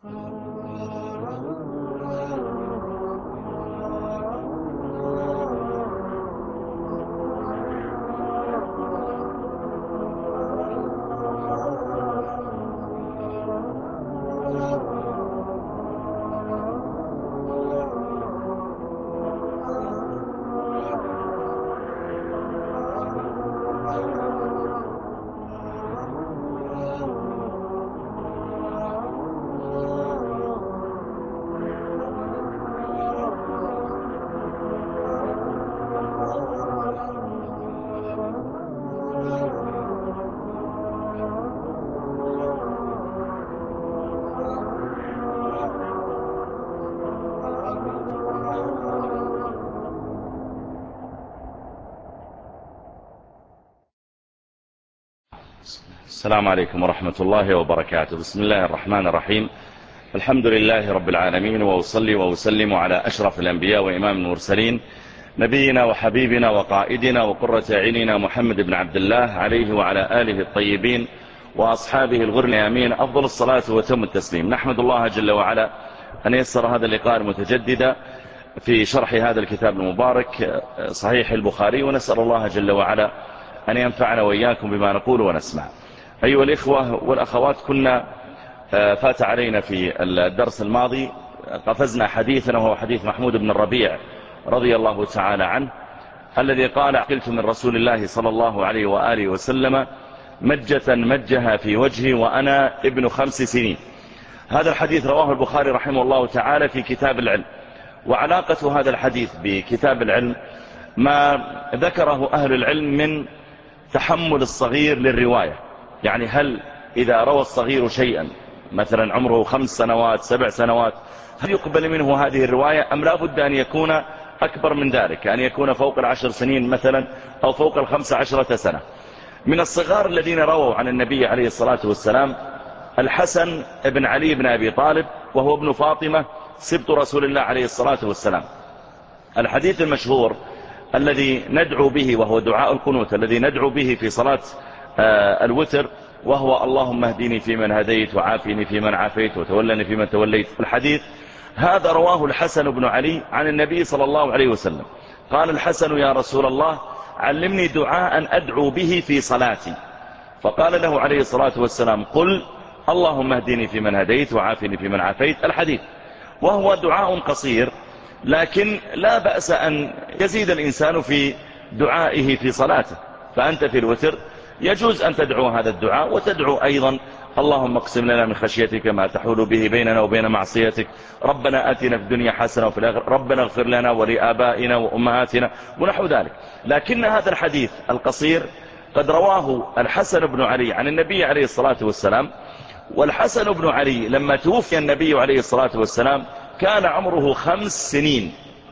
السلام عليكم ورحمة الله وبركاته. بسم الله الرحمن الرحيم. الحمد لله رب العالمين، وأصلي وأسلم على أشرف الأنبياء وإمام المرسلين، نبينا وحبيبنا وقائدنا وقرة عيننا محمد بن عبد الله عليه وعلى آله الطيبين وأصحابه الغر اليامين أفضل الصلاة وتم التسليم. نحمد الله جل وعلا أن يسر هذا اللقاء المتجدد في شرح هذا الكتاب المبارك صحيح البخاري، ونسأل الله جل وعلا أن ينفعنا وإياكم بما نقول ونسمع. أيها الإخوة والأخوات، كنا فات علينا في الدرس الماضي قفزنا حديثنا، وهو حديث محمود بن الربيع رضي الله تعالى عنه، الذي قال: عقلت من رسول الله صلى الله عليه وآله وسلم مجة مجها في وجهي وأنا ابن 5 سنين. هذا الحديث رواه البخاري رحمه الله تعالى في كتاب العلم. وعلاقة هذا الحديث بكتاب العلم ما ذكره أهل العلم من تحمل الصغير للرواية. يعني هل إذا روى الصغير شيئا مثلا عمره 5 سنوات 7 سنوات، هل يقبل منه هذه الرواية أم لا بد أن يكون أكبر من ذلك، أن يكون فوق 10 سنين مثلا أو فوق 15 سنة؟ من الصغار الذين رووا عن النبي عليه الصلاة والسلام الحسن بن علي بن أبي طالب، وهو ابن فاطمة سبط رسول الله عليه الصلاة والسلام. الحديث المشهور الذي ندعو به، وهو دعاء القنوت الذي ندعو به في صلاة الوتر، وهو: اللهم اهدني فيمن هديت، وعافني فيمن عافيت، وتولني فيمن توليت. الحديث هذا رواه الحسن بن علي عن النبي صلى الله عليه وسلم. قال الحسن: يا رسول الله، علمني دعاء أدعو به في صلاتي. فقال له عليه الصلاة والسلام: قل اللهم اهدني فيمن هديت، وعافني فيمن عافيت. الحديث وهو دعاء قصير، لكن لا بأس أن يزيد الإنسان في دعائه في صلاته. فأنت في الوتر يجوز أن تدعو هذا الدعاء، وتدعو أيضا: اللهم اقسم لنا من خشيتك ما تحول به بيننا وبين معصيتك، ربنا آتنا في الدنيا حسنة وفي الآخرة، ربنا اغفر لنا ولآبائنا وأمهاتنا، ونحو ذلك. لكن هذا الحديث القصير قد رواه الحسن بن علي عن النبي عليه الصلاة والسلام. والحسن بن علي لما توفي النبي عليه الصلاة والسلام كان عمره 5 سنين،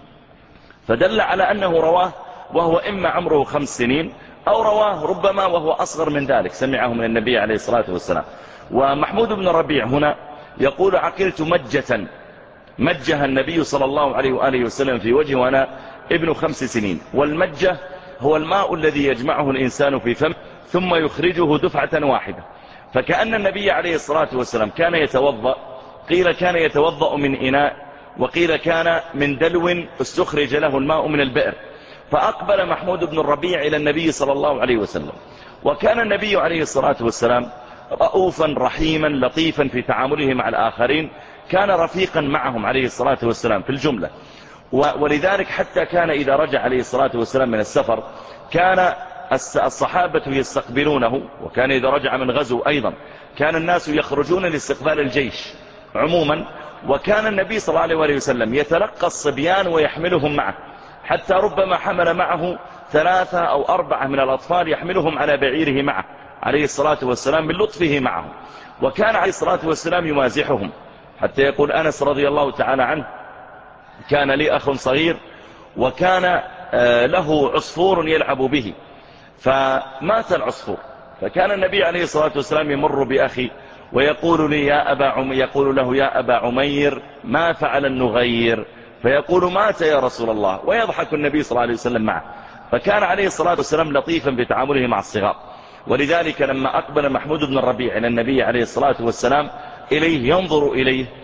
فدل على أنه رواه وهو إما عمره 5 سنين أو رواه ربما وهو أصغر من ذلك، سمعه من النبي عليه الصلاة والسلام. ومحمود بن الربيع هنا يقول: عقلت مجة مجها النبي صلى الله عليه وآله وسلم في وجهه وأنا ابن 5 سنين. والمجة هو الماء الذي يجمعه الإنسان في فمه ثم يخرجه دفعة واحدة. فكأن النبي عليه الصلاة والسلام كان يتوضأ، قيل كان يتوضأ من إناء، وقيل كان من دلو استخرج له الماء من البئر. فأقبل محمود بن الربيع إلى النبي صلى الله عليه وسلم، وكان النبي عليه الصلاة والسلام رؤوفا رحيما لطيفا في تعامله مع الآخرين، كان رفيقا معهم عليه الصلاة والسلام في الجملة. ولذلك حتى كان إذا رجع عليه الصلاة والسلام من السفر كان الصحابة يستقبلونه، وكان إذا رجع من غزو أيضا كان الناس يخرجون لاستقبال الجيش عموما. وكان النبي صلى الله عليه وسلم يتلقى الصبيان ويحملهم معه، حتى ربما حمل معه 3 أو 4 من الأطفال يحملهم على بعيره معه عليه الصلاة والسلام من لطفه معهم. وكان عليه الصلاة والسلام يمازحهم، حتى يقول أنس رضي الله تعالى عنه: كان لي أخ صغير وكان له عصفور يلعب به، فمات العصفور، فكان النبي عليه الصلاة والسلام يمر بأخي ويقول لي: يقول له: يا أبا عمير، ما فعل النغير؟ فيقول: مات يا رسول الله، ويضحك النبي صلى الله عليه وسلم معه. فكان عليه الصلاة والسلام لطيفا بتعامله مع الصغار. ولذلك لما أقبل محمود بن الربيع إلى النبي عليه الصلاة والسلام إليه ينظر إليه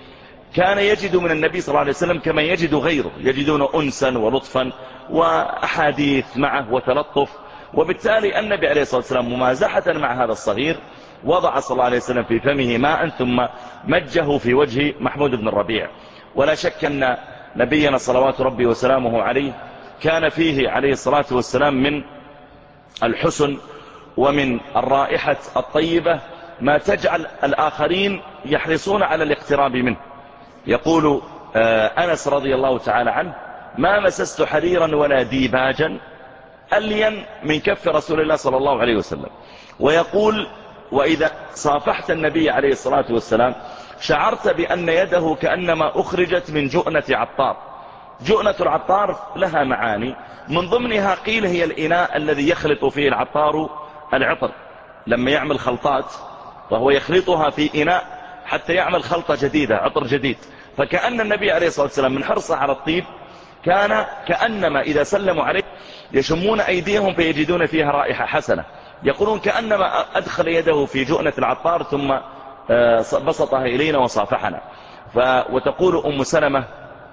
كان يجد من النبي صلى الله عليه وسلم كما يجد غيره، يجدون أنسا ولطفا وأحاديث معه وتلطف. وبالتالي النبي عليه الصلاة والسلام ممازحة مع هذا الصغير وضع صلى الله عليه وسلم في فمه ماء ثم مجه في وجه محمود بن الربيع. ولا شك أن نبينا صلوات ربي وسلامه عليه كان فيه عليه الصلاة والسلام من الحسن ومن الرائحة الطيبة ما تجعل الآخرين يحرصون على الاقتراب منه. يقول أنس رضي الله تعالى عنه: ما مسست حريرا ولا ديباجا ألين من كف رسول الله صلى الله عليه وسلم. ويقول: وإذا صافحت النبي عليه الصلاة والسلام شعرت بأن يده كأنما أخرجت من جؤنة عطار. جؤنة العطار لها معاني، من ضمنها قيل هي الإناء الذي يخلط فيه العطار العطر، لما يعمل خلطات وهو يخلطها في إناء حتى يعمل خلطة جديدة، عطر جديد. فكأن النبي عليه الصلاة والسلام من حرصه على الطيب كان كأنما إذا سلموا عليه يشمون أيديهم فيجدون فيها رائحة حسنة. يقولون كأنما أدخل يده في جؤنة العطار ثم بسطها إلينا وصافحنا. وتقول أم سلمة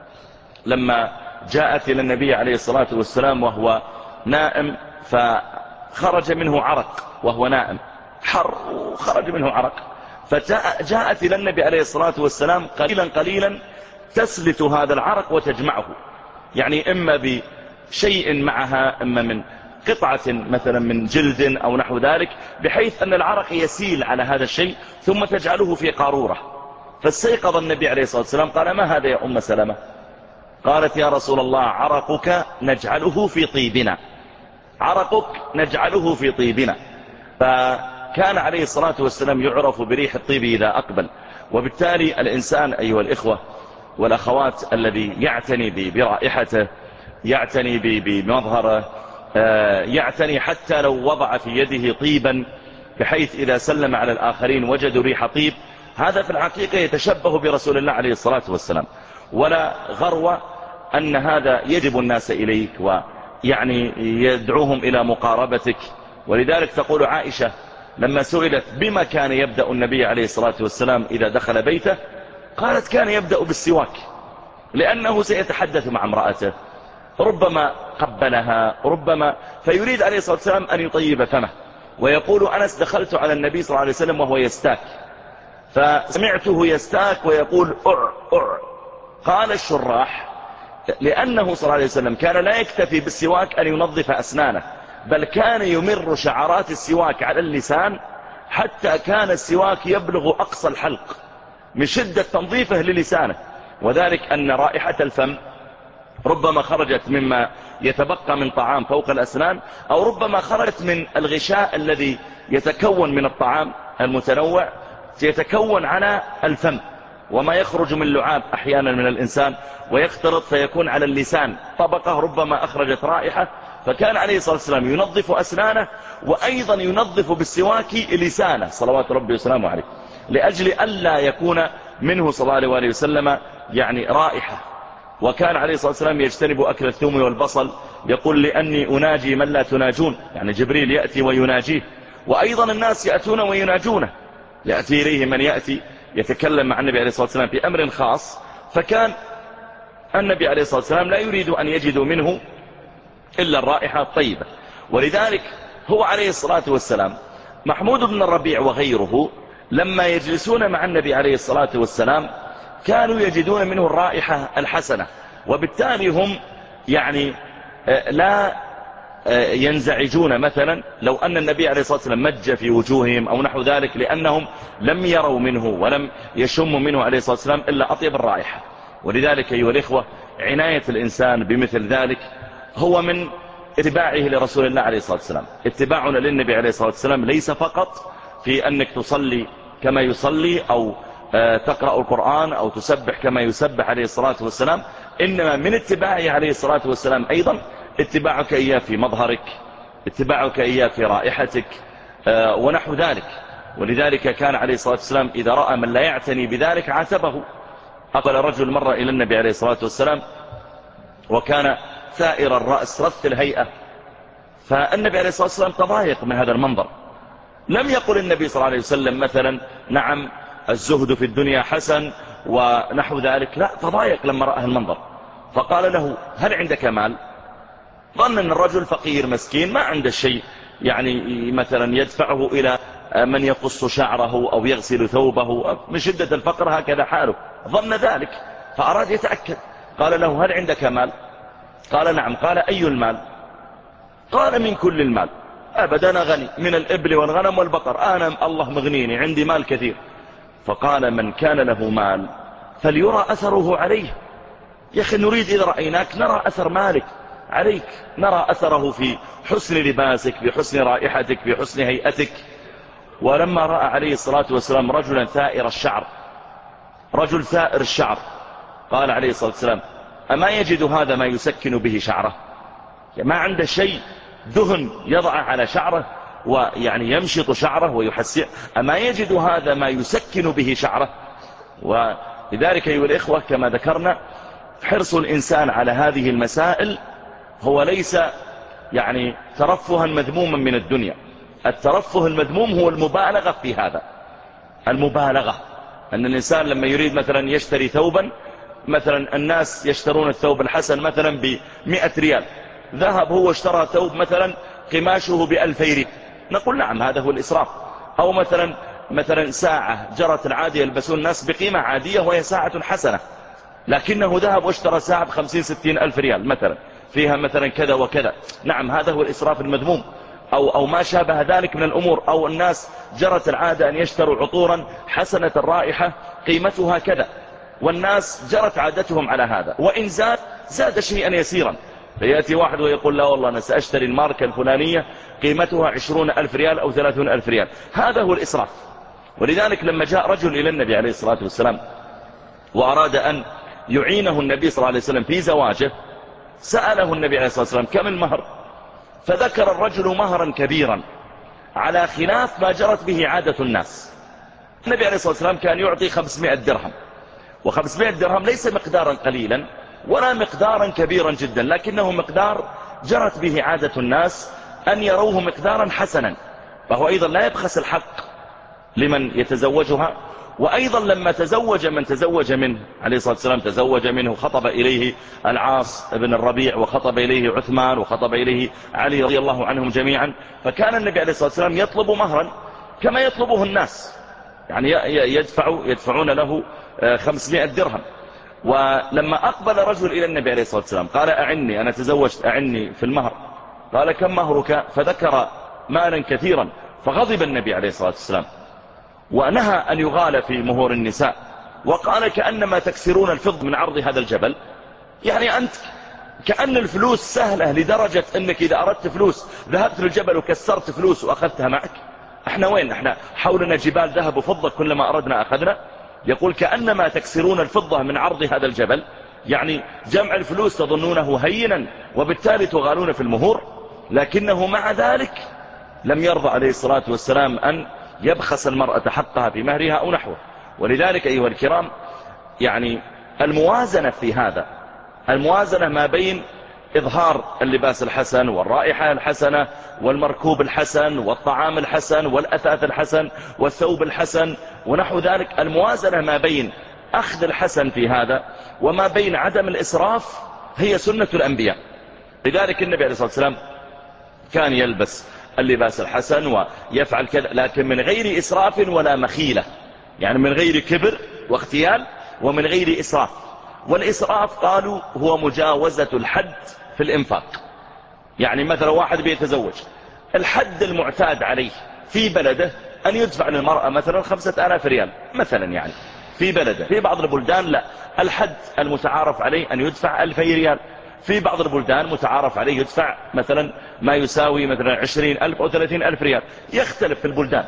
لما جاءت إلى النبي عليه الصلاة والسلام وهو نائم فخرج منه عرق، وهو نائم حر وخرج منه عرق، فجاءت إلى النبي عليه الصلاة والسلام قليلا قليلا تسلت هذا العرق وتجمعه، يعني إما بشيء معها، إما من قطعة مثلا من جلد أو نحو ذلك، بحيث أن العرق يسيل على هذا الشيء ثم تجعله في قارورة. فاستيقظ النبي عليه الصلاة والسلام قال: ما هذا يا أم سلمة؟ قالت: يا رسول الله عرقك نجعله في طيبنا، عرقك نجعله في طيبنا. فكان عليه الصلاة والسلام يعرف بريح الطيب إذا أقبل. وبالتالي الإنسان أيها الإخوة والأخوات الذي يعتني برائحته، يعتني بمظهره، يعتني حتى لو وضع في يده طيبا بحيث إذا سلم على الآخرين وجدوا ريح طيب، هذا في الحقيقة يتشبه برسول الله عليه الصلاة والسلام. ولا غرو أن هذا يجب الناس إليك ويعني يدعوهم إلى مقاربتك. ولذلك تقول عائشة لما سئلت بما كان يبدأ النبي عليه الصلاة والسلام إذا دخل بيته، قالت: كان يبدأ بالسواك، لأنه سيتحدث مع امرأته، ربما قبلها، ربما فيريد عليه الصلاة والسلام أن يطيب فمه. ويقول أنس: دخلت على النبي صلى الله عليه وسلم وهو يستاك، فسمعته يستاك ويقول: أع أع. قال الشراح: لأنه صلى الله عليه وسلم كان لا يكتفي بالسواك أن ينظف أسنانه، بل كان يمر شعرات السواك على اللسان حتى كان السواك يبلغ أقصى الحلق من شدة تنظيفه للسانه. وذلك أن رائحة الفم ربما خرجت مما يتبقى من طعام فوق الأسنان، أو ربما خرجت من الغشاء الذي يتكون من الطعام المتنوع، يتكون على الفم، وما يخرج من لعاب أحيانا من الإنسان ويختلط فيكون على اللسان طبقة ربما أخرجت رائحة. فكان عليه الصلاة والسلام ينظف أسنانه وأيضا ينظف بالسواك لسانه صلوات ربي وسلامه عليه، لأجل ألا يكون منه صلى الله عليه وسلم يعني رائحة. وكان عليه الصلاة والسلام يجتنب أكل الثوم والبصل، يقول: لأني أناجي من لا تناجون، يعني جبريل يأتي ويناجيه، وأيضا الناس يأتون ويناجونه، يأتي إليه من يأتي يتكلم مع النبي عليه الصلاة والسلام في أمر خاص، فكان النبي عليه الصلاة والسلام لا يريد أن يجدوا منه إلا الرائحة الطيبة. ولذلك هو عليه الصلاة والسلام محمود بن الربيع وغيره لما يجلسون مع النبي عليه الصلاة والسلام كانوا يجدون منه الرائحة الحسنة، وبالتالي هم يعني لا ينزعجون مثلا لو أن النبي عليه الصلاة والسلام مج في وجوههم أو نحو ذلك، لأنهم لم يروا منه ولم يشموا منه عليه الصلاة والسلام إلا أطيب الرائحة. ولذلك أيها الإخوة عناية الإنسان بمثل ذلك هو من اتباعه لرسول الله عليه الصلاة والسلام. اتباعنا للنبي عليه الصلاة والسلام ليس فقط في أنك تصلي كما يصلي أو تقرأ القرآن أو تسبح كما يسبح عليه الصلاة والسلام، إنما من اتباعه عليه الصلاة والسلام أيضا اتباعك إياه في مظهرك، اتباعك إياه في رائحتك ونحو ذلك. ولذلك كان عليه الصلاة والسلام إذا رأى من لا يعتني بذلك عاتبه. أقبل رجل مرة إلى النبي عليه الصلاة والسلام وكان ثائر الرأس رث الهيئة، فالنبي عليه الصلاة والسلام تضايق من هذا المنظر. لم يقل النبي صلى الله عليه وسلم مثلا: نعم الزهد في الدنيا حسن ونحو ذلك. لا، تضايق لما رأى المنظر، فقال له هل عندك مال؟ ظن أن الرجل فقير مسكين ما عنده شيء، يعني مثلا يدفعه إلى من يقص شعره أو يغسل ثوبه، من شدة الفقر هكذا حاله، ظن ذلك فأراد يتأكد. قال له هل عندك مال؟ قال نعم. قال أي المال؟ قال من كل المال. أبدا أنا غني من الإبل والغنم والبقر، أنا الله مغنيني، عندي مال كثير. فقال من كان له مال فليرى أثره عليه. يا أخي نريد إذا رأيناك نرى أثر مالك عليك، نرى أثره في حسن لباسك، في حسن رائحتك، في حسن هيئتك. ولما رأى عليه الصلاة والسلام رجلا ثائر الشعر، رجل ثائر الشعر، قال عليه الصلاة والسلام أما يجد هذا ما يسكن به شعره؟ ما عنده شيء دهن يضع على شعره ويعني يمشط شعره ويحسن، أما يجد هذا ما يسكن به شعره؟ ولذلك أيها الإخوة كما ذكرنا حرص الإنسان على هذه المسائل هو ليس يعني ترفها مذموما من الدنيا. الترفه المذموم هو المبالغة في هذا، المبالغة أن الإنسان لما يريد مثلا يشتري ثوبا، مثلا الناس يشترون الثوب الحسن مثلا ب100 ريال، ذهب هو اشترى ثوب مثلا قماشه ب2000 ريال، نقول نعم هذا هو الإسراف. أو مثلا ساعة جرت العادة يلبسون الناس بقيمة عادية وهي ساعة حسنة، لكنه ذهب واشترى ساعة ب50-60 ألف ريال مثلا فيها مثلا كذا وكذا، نعم هذا هو الإسراف المذموم. أو ما شابه ذلك من الأمور. أو الناس جرت العادة أن يشتروا عطورا حسنة الرائحة قيمتها كذا، والناس جرت عادتهم على هذا، وإن زاد شيئا يسيرا، فيأتي واحد ويقول لا والله أنا سأشتري الماركة الفلانية قيمتها 20 ألف ريال أو 30 ألف ريال، هذا هو الإسراف. ولذلك لما جاء رجل إلى النبي عليه الصلاة والسلام وأراد أن يعينه النبي صلى الله عليه وسلم في زواجه، سأله النبي عليه الصلاة والسلام كم المهر؟ فذكر الرجل مهرا كبيرا على خلاف ما جرت به عادة الناس. النبي عليه الصلاة والسلام كان يعطي 500 درهم، و500 درهم ليس مقدارا قليلا ولا مقدارا كبيرا جدا، لكنه مقدار جرت به عادة الناس أن يروه مقدارا حسنا، فهو أيضا لا يبخس الحق لمن يتزوجها. وأيضا لما تزوج من تزوج منه عليه الصلاة والسلام، تزوج منه خطب إليه العاص بن الربيع، وخطب إليه عثمان، وخطب إليه علي رضي الله عنهم جميعا، فكان النبي عليه الصلاة والسلام يطلب مهرا كما يطلبه الناس، يعني يدفعون له 500 درهم. ولما أقبل رجل إلى النبي عليه الصلاة والسلام قال أعني، أنا تزوجت، أعني في المهر. قال كم مهرك؟ فذكر مالا كثيرا، فغضب النبي عليه الصلاة والسلام ونهى أن يغال في مهور النساء، وقال كأنما تكسرون الفضة من عرض هذا الجبل. يعني أنت كأن الفلوس سهلة لدرجة أنك إذا أردت فلوس ذهبت للجبل وكسرت فلوس وأخذتها معك. احنا وين؟ احنا حولنا جبال ذهب وفضة كلما أردنا أخذنا. يقول كأنما تكسرون الفضة من عرض هذا الجبل، يعني جمع الفلوس تظنونه هينا وبالتالي تغالون في المهور. لكنه مع ذلك لم يرضى عليه الصلاة والسلام أن يبخس المرأة حقها في مهرها أو نحوه. ولذلك أيها الكرام يعني الموازنة في هذا، الموازنة ما بين إظهار اللباس الحسن والرائحة الحسنة والمركوب الحسن والطعام الحسن والأثاث الحسن والثوب الحسن ونحو ذلك، الموازنة ما بين أخذ الحسن في هذا وما بين عدم الإسراف هي سنة الأنبياء. لذلك النبي عليه الصلاة والسلام كان يلبس اللباس الحسن ويفعل كذا، لكن من غير إسراف ولا مخيلة، يعني من غير كبر واختيال ومن غير إسراف. والإسراف قالوا هو مجاوزة الحد في الإنفاق. يعني مثلا واحد بيتزوج، الحد المعتاد عليه في بلده أن يدفع للمرأة مثلا 5000 ريال مثلا، يعني في بلده. في بعض البلدان لا، الحد المتعارف عليه أن يدفع 2000 ريال. في بعض البلدان متعارف عليه يدفع مثلا ما يساوي مثلا 20,000 أو 30,000 ريال، يختلف في البلدان.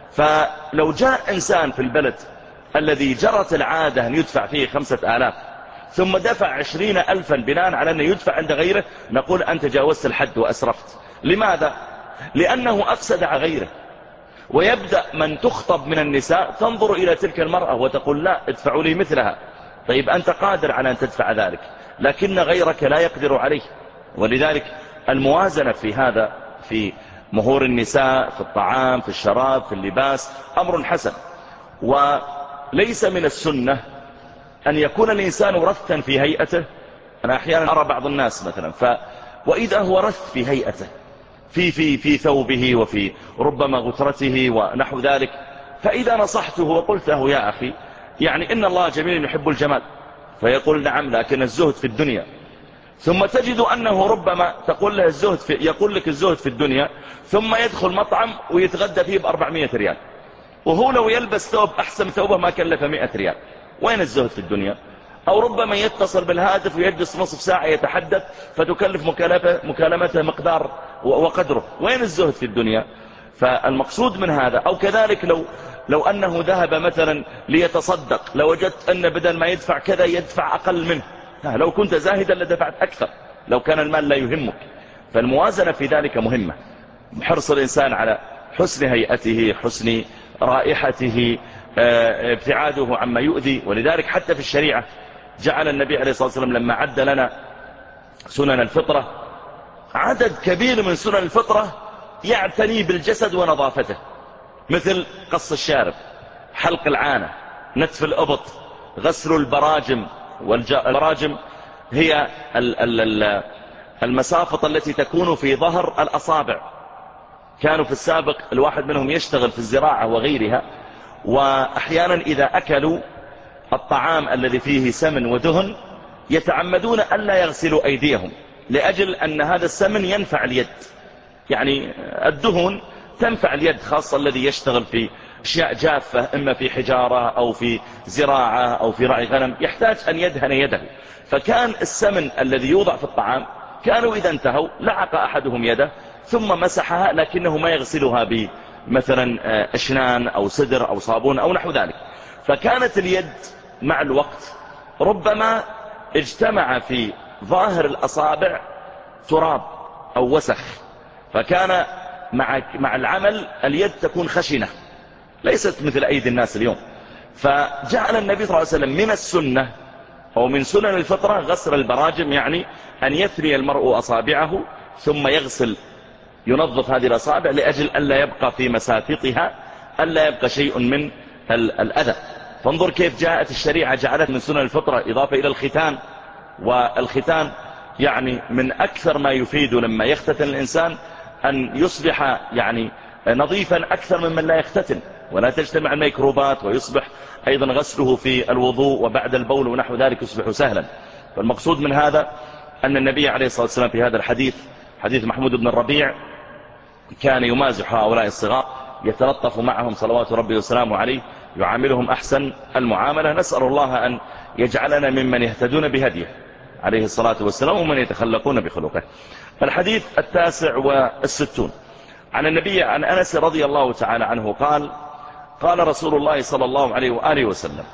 فلو جاء إنسان في البلد الذي جرت العادة أن يدفع فيه 5000 ثم دفع 20,000 بناء على أنه يدفع عند غيره، نقول أنت جاوزت الحد وأسرفت. لماذا؟ لأنه أفسد على غيره. ويبدأ من تخطب من النساء تنظر إلى تلك المرأة وتقول لا ادفعوا لي مثلها. طيب أنت قادر على أن تدفع ذلك لكن غيرك لا يقدر عليه. ولذلك الموازنة في هذا، في مهور النساء، في الطعام، في الشراب، في اللباس، أمر حسن. وليس من السنة أن يكون الإنسان رثا في هيئته. أنا أحيانا أرى بعض الناس مثلا وإذا هو رث في هيئته في ثوبه وفي ربما غترته ونحو ذلك، فإذا نصحته وقلت له يا أخي يعني إن الله جميل يحب الجمال، فيقول نعم لكن الزهد في الدنيا. ثم تجد أنه ربما تقول له يقول لك الزهد في الدنيا، ثم يدخل مطعم ويتغدى فيه ب400 ريال، وهو لو يلبس ثوب أحسن ثوبه ما كلف 100 ريال. وين الزهد في الدنيا؟ أو ربما يتصل بالهاتف ويجلس نصف ساعة يتحدث فتكلف مكالمته مقدار وقدره. وين الزهد في الدنيا؟ فالمقصود من هذا. أو كذلك لو أنه ذهب مثلا ليتصدق، لوجدت أن بدل ما يدفع كذا يدفع أقل منه، لو كنت زاهدا لدفعت أكثر لو كان المال لا يهمك. فالموازنة في ذلك مهمة، حرص الإنسان على حسن هيئته، حسن رائحته، ابتعاده عما يؤذي. ولذلك حتى في الشريعة جعل النبي عليه الصلاة والسلام لما عد لنا سنن الفطرة، عدد كبير من سنن الفطرة يعتني بالجسد ونظافته، مثل قص الشارب، حلق العانة، نتف الأبط، غسل البراجم. والبراجم هي المسافط التي تكون في ظهر الأصابع. كانوا في السابق الواحد منهم يشتغل في الزراعة وغيرها، وأحيانا إذا أكلوا الطعام الذي فيه سمن ودهن يتعمدون ألا يغسلوا أيديهم، لأجل أن هذا السمن ينفع اليد، يعني الدهن تنفع اليد، خاصة الذي يشتغل في أشياء جافة، إما في حجارة أو في زراعة أو في رعي غنم، يحتاج أن يدهن يده. فكان السمن الذي يوضع في الطعام كانوا إذا انتهوا لعق أحدهم يده ثم مسحها، لكنه ما يغسلها بمثلا أشنان أو سدر أو صابون أو نحو ذلك. فكانت اليد مع الوقت ربما اجتمع في ظاهر الأصابع تراب أو وسخ، فكان مع العمل اليد تكون خشنة ليست مثل أيدي الناس اليوم. فجعل النبي صلى الله عليه وسلم من السنة أو من سنن الفطرة غسل البراجم، يعني أن يثني المرء أصابعه ثم ينظف هذه الأصابع لأجل ألا يبقى في مسافطها، ألا يبقى شيء من الأذى. فانظر كيف جاءت الشريعة جعلت من سنن الفطرة إضافة إلى الختان. والختان يعني من أكثر ما يفيد لما يختتن الإنسان أن يصبح يعني نظيفا أكثر ممن لا يختتن، ولا تجتمع الميكروبات، ويصبح أيضا غسله في الوضوء وبعد البول ونحو ذلك يصبح سهلا. فالمقصود من هذا أن النبي عليه الصلاة والسلام في هذا الحديث، حديث محمود بن الربيع، كان يمازح هؤلاء الصغار، يتلطف معهم صلوات ربي وسلامه عليه، يعاملهم أحسن المعاملة. نسأل الله أن يجعلنا ممن يهتدون بهديه عليه الصلاة والسلام ومن يتخلقون بخلقه. الحديث 69 عن النبي عن أنس رضي الله تعالى عنه قال: قال رسول الله صلى الله عليه وآله وسلم: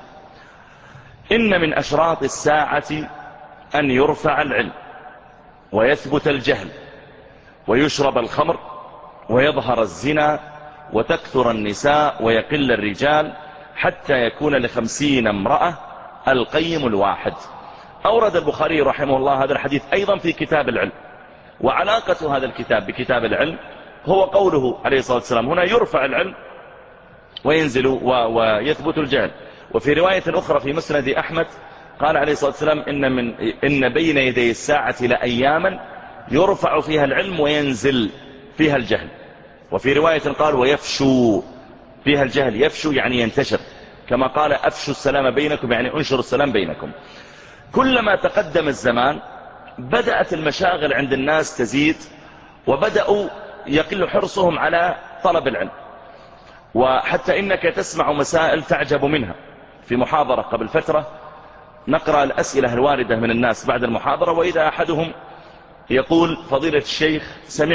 إن من أشراط الساعة أن يرفع العلم ويثبت الجهل ويشرب الخمر ويظهر الزنا وتكثر النساء ويقل الرجال حتى يكون ل50 امرأة القيم الواحد. أورد البخاري رحمه الله هذا الحديث أيضا في كتاب العلم. وعلاقة هذا الكتاب بكتاب العلم هو قوله عليه الصلاة والسلام هنا: يرفع العلم وينزل ويثبت الجهل. وفي رواية أخرى في مسند أحمد قال عليه الصلاة والسلام: إن بين يدي الساعة لأياما يرفع فيها العلم وينزل فيها الجهل. وفي رواية قال: ويفشو فيها الجهل. يفشو يعني ينتشر، كما قال: أفشوا السلام بينكم، يعني انشروا السلام بينكم. كلما تقدم الزمان بدأت المشاغل عند الناس تزيد، وبدأوا يقل حرصهم على طلب العلم. وحتى إنك تسمع مسائل تعجب منها. في محاضرة قبل فترة نقرأ الأسئلة الواردة من الناس بعد المحاضرة، وإذا أحدهم يقول: فضيلة الشيخ،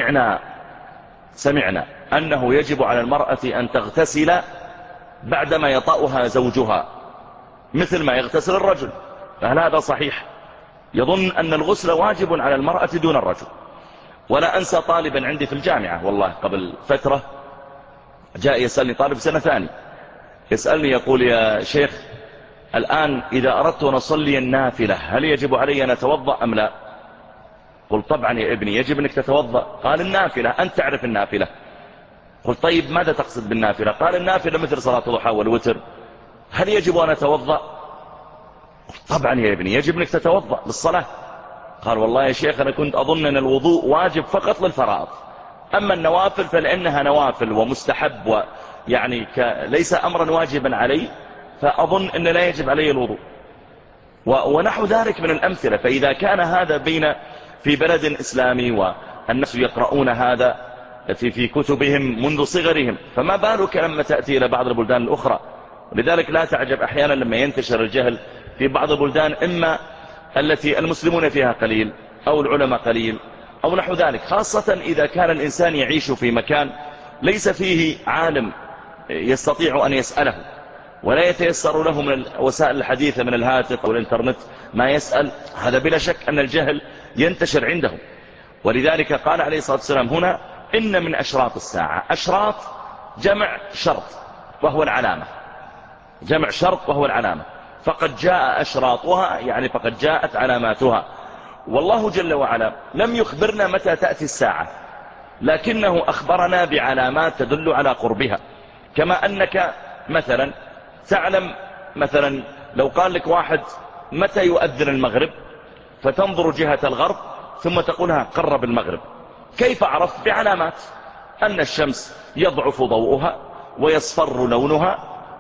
سمعنا أنه يجب على المرأة أن تغتسل بعدما يطأها زوجها مثل ما يغتسل الرجل، فهل هذا صحيح؟ يظن أن الغسل واجب على المرأة دون الرجل. ولا أنسى طالبا عندي في الجامعة والله قبل فترة جاء يسألني طالب سنة ثاني، يسألني يقول: يا شيخ، الآن إذا أردت أن أصلي النافلة هل يجب علي أن أتوضأ أم لا؟ قلت: طبعا يا ابني يجب أنك تتوضأ. قال: النافلة أنت تعرف النافلة. قلت: طيب ماذا تقصد بالنافلة؟ قال: النافلة مثل صلاة الضحى والوتر، هل يجب أن أتوضأ؟ طبعا يا ابني يجب أنك تتوضأ للصلاة. قال والله يا شيخ أنا كنت أظن أن الوضوء واجب فقط للفرائض، أما النوافل فلأنها نوافل ومستحب ويعني ليس أمرا واجبا علي، فأظن أن لا يجب علي الوضوء ونحو ذلك من الأمثلة. فإذا كان هذا في بلد إسلامي والناس يقرؤون هذا في كتبهم منذ صغرهم، فما بالك لما تأتي إلى بعض البلدان الأخرى. لذلك لا تعجب أحيانا لما ينتشر الجهل في بعض البلدان، إما التي المسلمون فيها قليل أو العلماء قليل أو نحو ذلك، خاصة إذا كان الإنسان يعيش في مكان ليس فيه عالم يستطيع أن يسأله ولا يتيسر له من الوسائل الحديثة من الهاتف أو الإنترنت ما يسأل، هذا بلا شك أن الجهل ينتشر عندهم. ولذلك قال عليه الصلاة والسلام هنا إن من أشراط الساعة، أشراط جمع شرط وهو العلامة، جمع شرط وهو العلامة، فقد جاء أشراطها يعني فقد جاءت علاماتها. والله جل وعلا لم يخبرنا متى تأتي الساعة، لكنه أخبرنا بعلامات تدل على قربها. كما أنك مثلا تعلم، مثلا لو قال لك واحد متى يؤذن المغرب، فتنظر جهة الغرب ثم تقولها قرب المغرب، كيف عرفت؟ بعلامات، أن الشمس يضعف ضوءها ويصفر لونها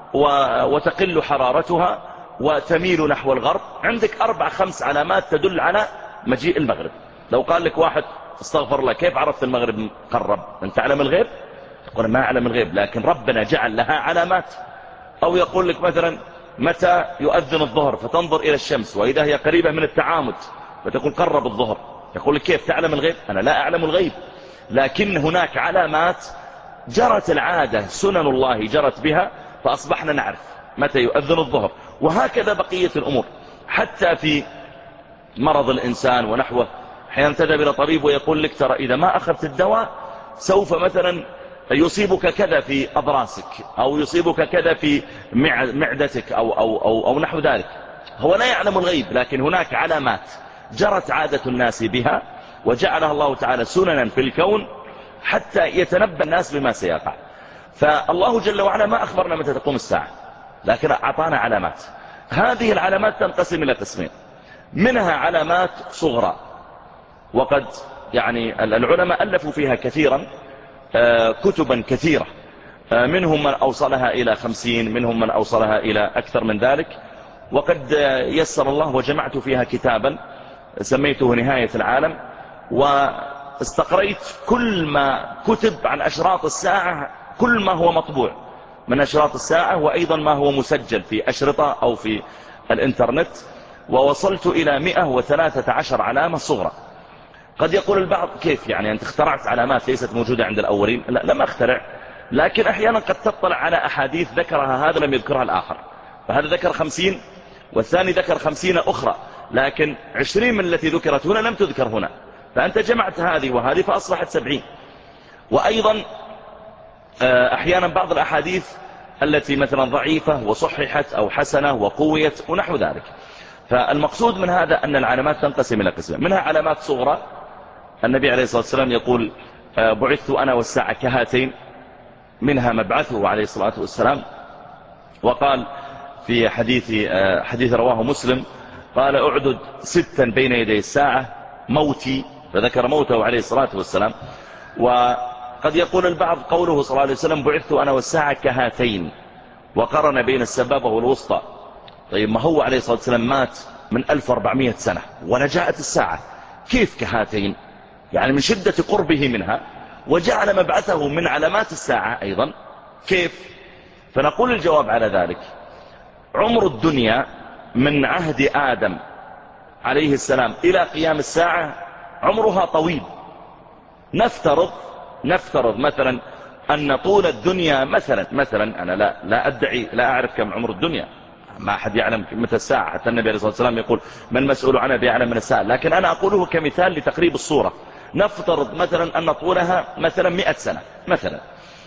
وتقل حرارتها وتميل نحو الغرب. عندك 4-5 علامات تدل على مجيء المغرب. لو قال لك واحد استغفر الله كيف عرفت المغرب قرب؟ أنت تعلم الغيب؟ تقول ما أعلم الغيب، لكن ربنا جعل لها علامات. أو يقول لك مثلا متى يؤذن الظهر، فتنظر إلى الشمس وإذا هي قريبة من التعامد فتقول قرب الظهر. يقول لك كيف تعلم الغيب؟ أنا لا أعلم الغيب، لكن هناك علامات جرت العادة، سنن الله جرت بها، فأصبحنا نعرف متى يؤذن الظهر. وهكذا بقية الأمور، حتى في مرض الإنسان ونحوه، حين تذهب إلى طبيب ويقول لك ترى إذا ما أخذت الدواء سوف مثلا يصيبك كذا في أضراسك أو يصيبك كذا في معدتك أو نحو ذلك. هو لا يعلم الغيب، لكن هناك علامات جرت عادة الناس بها وجعلها الله تعالى سننا في الكون حتى يتنبأ الناس بما سيقع. فالله جل وعلا ما أخبرنا متى تقوم الساعة، لكن أعطانا علامات. هذه العلامات تنقسم إلى قسمين، منها علامات صغرى، وقد يعني العلماء ألفوا فيها كثيرا، كتبا كثيرة، منهم من أوصلها إلى 50، منهم من أوصلها إلى أكثر من ذلك. وقد يسر الله وجمعت فيها كتابا سميته نهاية العالم، واستقريت كل ما كتب عن أشراط الساعة، كل ما هو مطبوع من أشراط الساعة، وأيضا ما هو مسجل في أشرطة أو في الإنترنت، ووصلت إلى 113 علامة صغرى. قد يقول البعض كيف يعني أنت اخترعت علامات ليست موجودة عند الأولين؟ لا، لم أخترع، لكن أحيانا قد تطلع على أحاديث ذكرها هذا لم يذكرها الآخر، فهذا ذكر 50 والثاني ذكر 50 أخرى، لكن 20 من التي ذكرت هنا لم تذكر هنا، فأنت جمعت هذه وهذه فأصبحت 70. وأيضا أحيانا بعض الأحاديث التي مثلا ضعيفة وصححت أو حسنة وقويت ونحو ذلك. فالمقصود من هذا أن العلامات تنقسم إلى قسمين، منها علامات صغرى. النبي عليه الصلاة والسلام يقول بعثت أنا والساعة كهاتين، منها مبعثه عليه الصلاة والسلام. وقال في حديث رواه مسلم قال أعدد 6 بين يدي الساعة، موتي، فذكر موته عليه الصلاة والسلام. وقد يقول البعض قوله صلى الله عليه وسلم بعثت أنا والساعة كهاتين، وقرن بين السبابة والوسطى. طيب ما هو عليه الصلاة والسلام مات من 1400 سنة ولا جاءت الساعة، كيف كهاتين؟ يعني من شدة قربه منها، وجعل مبعثه من علامات الساعة أيضا، كيف؟ فنقول الجواب على ذلك عمر الدنيا من عهد آدم عليه السلام إلى قيام الساعة عمرها طويل. نفترض مثلا أن طول الدنيا مثلا أنا لا أدعي، لا أعرف كم عمر الدنيا، ما أحد يعلم متى الساعة، حتى النبي عليه الصلاة والسلام يقول من المسؤول عنها بيعلم من الساعة، لكن أنا أقوله كمثال لتقريب الصورة. نفترض مثلا أن طولها مثلا 100 سنة مثلا،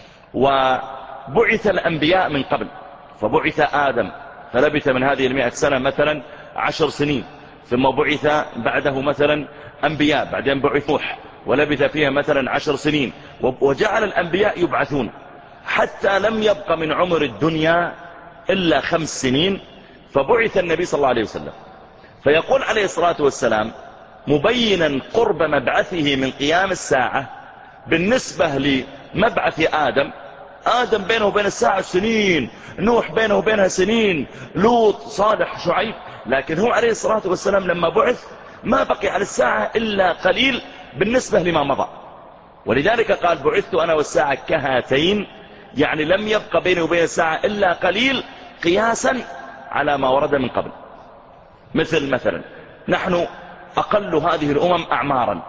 وبعث الأنبياء من قبل، فبعث آدم فلبث من هذه 100 سنة مثلا 10 سنين، ثم بعث بعده مثلا أنبياء، بعدين بعث نوح ولبث فيها مثلا 10 سنين، وجعل الأنبياء يبعثون حتى لم يبق من عمر الدنيا إلا 5 سنين، فبعث النبي صلى الله عليه وسلم. فيقول عليه الصلاة والسلام مبينا قرب مبعثه من قيام الساعة بالنسبة لمبعث آدم بينه وبين الساعة سنين، نوح بينه وبينها سنين، لوط، صالح، شعيب، لكن هو عليه الصلاة والسلام لما بعث ما بقي على الساعة إلا قليل بالنسبة لما مضى. ولذلك قال بعثت أنا والساعة كهاتين، يعني لم يبقى بيني وبين الساعة إلا قليل قياسا على ما ورد من قبل. مثلا نحن أقل هذه الأمم أعمارا،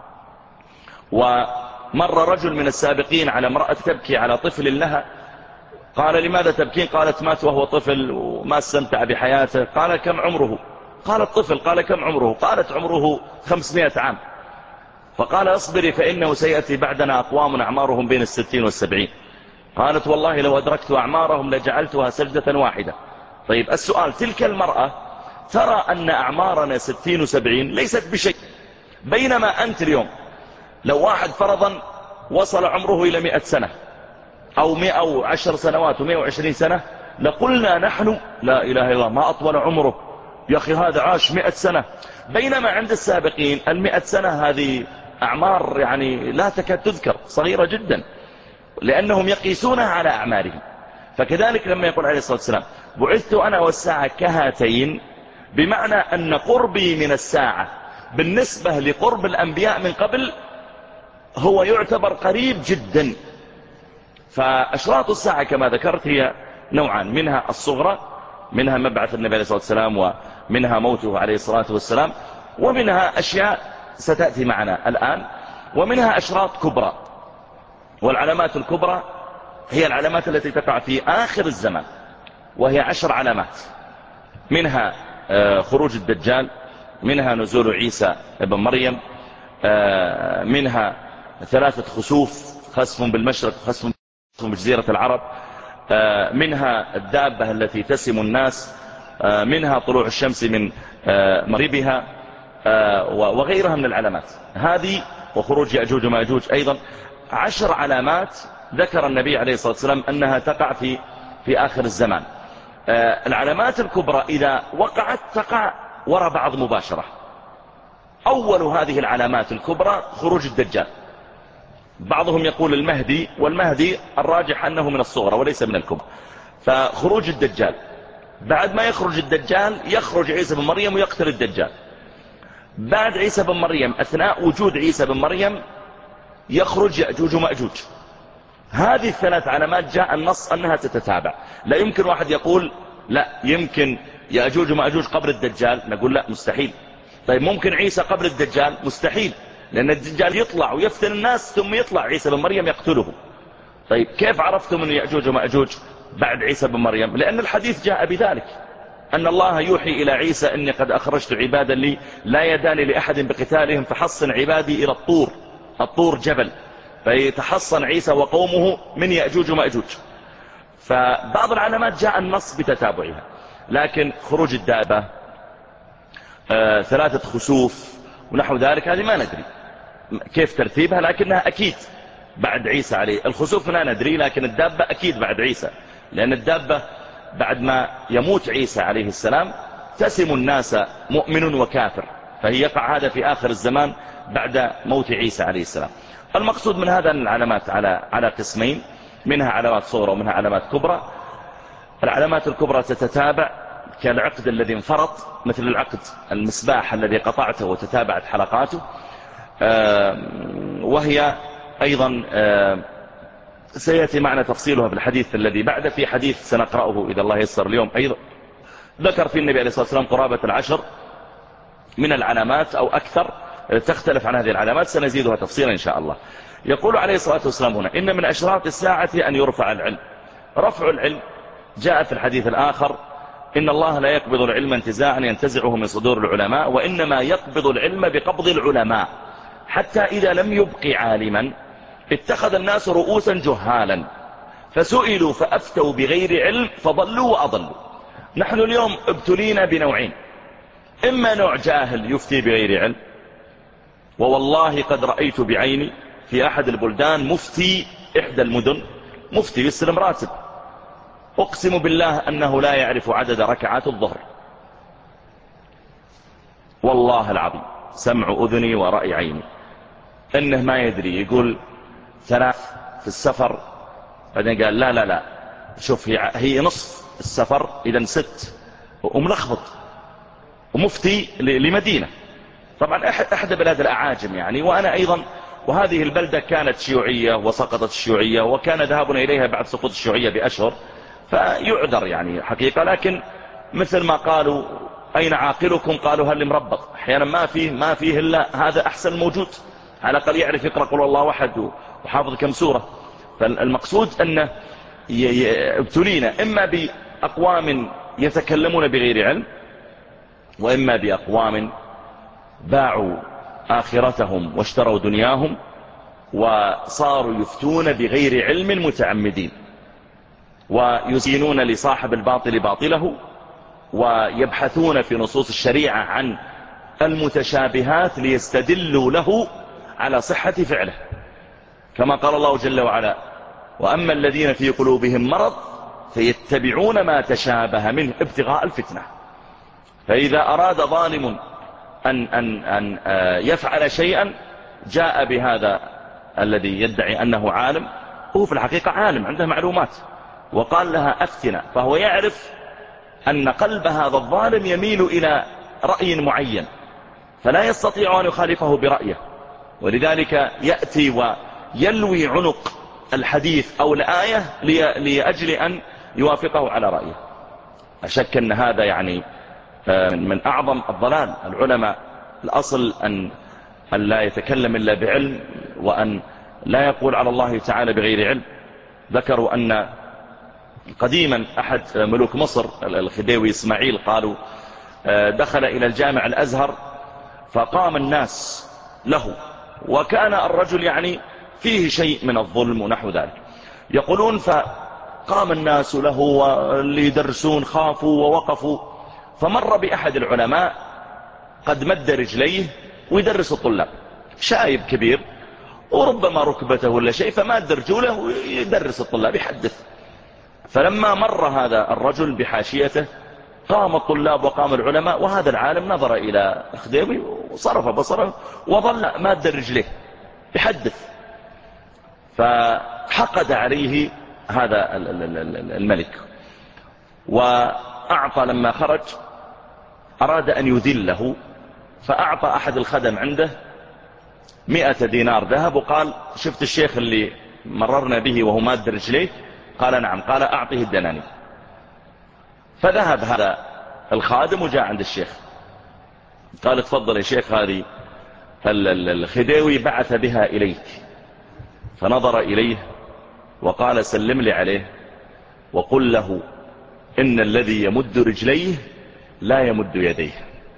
ومر رجل من السابقين على امرأة تبكي على طفل لها، قال لماذا تبكين؟ قالت مات وهو طفل وما استمتع بحياته. قال كم عمره؟ قال الطفل. قال كم عمره؟ قالت عمره 500 عام. فقال اصبري فإنه سيأتي بعدنا أقوام أعمارهم بين 60 و70. قالت والله لو أدركت أعمارهم لجعلتها سجدة واحدة. طيب السؤال، تلك المرأة ترى أن أعمارنا 60 و70 ليست بشيء، بينما أنت اليوم لو واحد فرضا وصل عمره إلى 100 سنة أو 110 سنوات و120 سنة لقلنا نحن لا إله إلا الله ما أطول عمره، يا أخي هذا عاش 100 سنة. بينما عند السابقين 100 سنة هذه أعمار يعني لا تكاد تذكر، صغيرة جدا، لأنهم يقيسونها على أعمارهم. فكذلك لما يقول عليه الصلاة والسلام بعثت أنا والساعة كهاتين، بمعنى أن قربي من الساعة بالنسبة لقرب الأنبياء من قبل هو يعتبر قريب جدا. فأشراط الساعة كما ذكرت هي نوعان، منها الصغرى، منها مبعث النبي عليه الصلاة والسلام ومنها موته عليه الصلاة والسلام، ومنها أشياء ستأتي معنا الآن، ومنها أشراط كبرى. والعلامات الكبرى هي العلامات التي تقع في آخر الزمان، وهي 10 علامات، منها خروج الدجال، منها نزول عيسى ابن مريم، منها 3 خسوف، خسف بالمشرق وخسف بجزيرة العرب، منها الدابة التي تسم الناس، منها طلوع الشمس من مغربها، وغيرها من العلامات هذه، وخروج يأجوج ومأجوج أيضا. 10 علامات ذكر النبي عليه الصلاة والسلام أنها تقع في آخر الزمان. العلامات الكبرى إذا وقعت تقع وراء بعض مباشرة. أول هذه العلامات الكبرى خروج الدجال. بعضهم يقول المهدي، والمهدي الراجح أنه من الصغرى وليس من الكبرى. فخروج الدجال، بعد ما يخرج الدجال يخرج عيسى بن مريم ويقتل الدجال. بعد عيسى بن مريم، أثناء وجود عيسى بن مريم، يخرج يأجوج ومأجوج. هذه ال3 علامات جاء النص أنها تتتابع. لا يمكن واحد يقول لا يمكن يأجوج ومأجوج قبل الدجال، نقول لا مستحيل. طيب ممكن عيسى قبل الدجال؟ مستحيل، لأن الدجال يطلع ويفتن الناس ثم يطلع عيسى بن مريم يقتله. طيب كيف عرفتم أن يأجوج ومأجوج بعد عيسى بن مريم؟ لأن الحديث جاء بذلك، أن الله يوحي إلى عيسى إني قد أخرجت عبادا لي لا يدان لأحد بقتالهم فحصن عبادي إلى الطور جبل، فيتحصن عيسى وقومه من يأجوج ومأجوج. فبعض العلامات جاء النص بتتابعها، لكن خروج الدابة، 3 خسوف ونحو ذلك هذه ما ندري كيف ترتيبها، لكنها أكيد بعد عيسى عليه. الخسوف لا ندري، لكن الدابة أكيد بعد عيسى، لأن الدابة بعد ما يموت عيسى عليه السلام تسم الناس مؤمن وكافر، فهي يقع هذا في آخر الزمان بعد موت عيسى عليه السلام. المقصود من هذا أن العلامات على قسمين، منها علامات صغرى ومنها علامات كبرى. العلامات الكبرى تتتابع كالعقد الذي انفرط، مثل العقد المسباح الذي قطعته وتتابعت حلقاته، وهي أيضا سيأتي معنا تفصيلها في الحديث الذي بعد، في حديث سنقرأه إذا الله يسر اليوم أيضا، ذكر في النبي عليه الصلاة والسلام قرابة 10 من العلامات أو أكثر تختلف عن هذه العلامات، سنزيدها تفصيلا إن شاء الله. يقول عليه الصلاة والسلام هنا إن من أشراط الساعة أن يرفع العلم. رفع العلم جاء في الحديث الآخر إن الله لا يقبض العلم انتزاعا ينتزعه من صدور العلماء، وإنما يقبض العلم بقبض العلماء، حتى إذا لم يبق عالما اتخذ الناس رؤوسا جهالا فسئلوا فأفتوا بغير علم فضلوا وأضلوا. نحن اليوم ابتلينا بنوعين، إما نوع جاهل يفتي بغير علم، ووالله قد رأيت بعيني في أحد البلدان مفتي إحدى المدن، مفتي يستلم راتب، أقسم بالله أنه لا يعرف عدد ركعات الظهر، والله العظيم سمع أذني ورأي عيني إنه ما يدري. يقول 3 في السفر، بعدين قال لا لا لا شوف هي نصف السفر إذا 6، وملخبط، ومفتي لمدينة طبعا أحد بلاد الأعاجم يعني، وأنا أيضا، وهذه البلدة كانت شيوعية وسقطت الشيوعية، وكان ذهابنا إليها بعد سقوط الشيوعية بأشهر، فيعذر يعني حقيقة. لكن مثل ما قالوا أين عاقلكم، قالوا هل مربط، أحيانا ما فيه إلا هذا أحسن موجود، على الأقل يعرف يقرأ قل الله واحد وحافظ كم سورة. فالمقصود أنه ابتلينا إما بأقوام يتكلمون بغير علم، وإما بأقوام باعوا آخرتهم واشتروا دنياهم وصاروا يفتون بغير علم متعمدين، ويزينون لصاحب الباطل باطله، ويبحثون في نصوص الشريعة عن المتشابهات ليستدلوا له على صحة فعله، كما قال الله جل وعلا: وأما الذين في قلوبهم مرض فيتبعون ما تشابه منه ابتغاء الفتنة. فإذا أراد ظالم أن يفعل شيئا جاء بهذا الذي يدعي أنه عالم، هو في الحقيقة عالم عنده معلومات، وقال لها أفتنا، فهو يعرف أن قلب هذا الظالم يميل إلى رأي معين، فلا يستطيع أن يخالفه برأيه، ولذلك يأتي ويلوي عنق الحديث أو الآية لأجل أن يوافقه على رأيه. أشك أن هذا يعني من أعظم الضلال. العلماء الأصل أن لا يتكلم إلا بعلم، وأن لا يقول على الله تعالى بغير علم. ذكروا أن قديما أحد ملوك مصر الخديوي إسماعيل قالوا دخل إلى الجامع الأزهر فقام الناس له، وكان الرجل يعني فيه شيء من الظلم ونحو ذلك. يقولون فقام الناس له، واللي يدرسون خافوا ووقفوا، فمر بأحد العلماء قد مد رجليه ويدرس الطلاب، شايب كبير وربما ركبته ولا شيء، فماد رجوله ويدرس الطلاب يحدث. فلما مر هذا الرجل بحاشيته قام الطلاب وقام العلماء، وهذا العالم نظر إلى خديوي وصرف بصره وظل ماد رجليه يحدث. فحقد عليه هذا الملك، وأعطى لما خرج أراد أن يذله، فأعطى أحد الخدم عنده 100 دينار ذهب، وقال: شفت الشيخ اللي مررنا به وهو ماد رجليه؟ قال: نعم. قال: أعطيه الدنانير. فذهب هذا الخادم وجاء عند الشيخ، قال: تفضل يا شيخ، هذه الخديوي بعث بها إليك. فنظر إليه وقال: سلم لي عليه وقل له إن الذي يمد رجليه لا يمد يديه.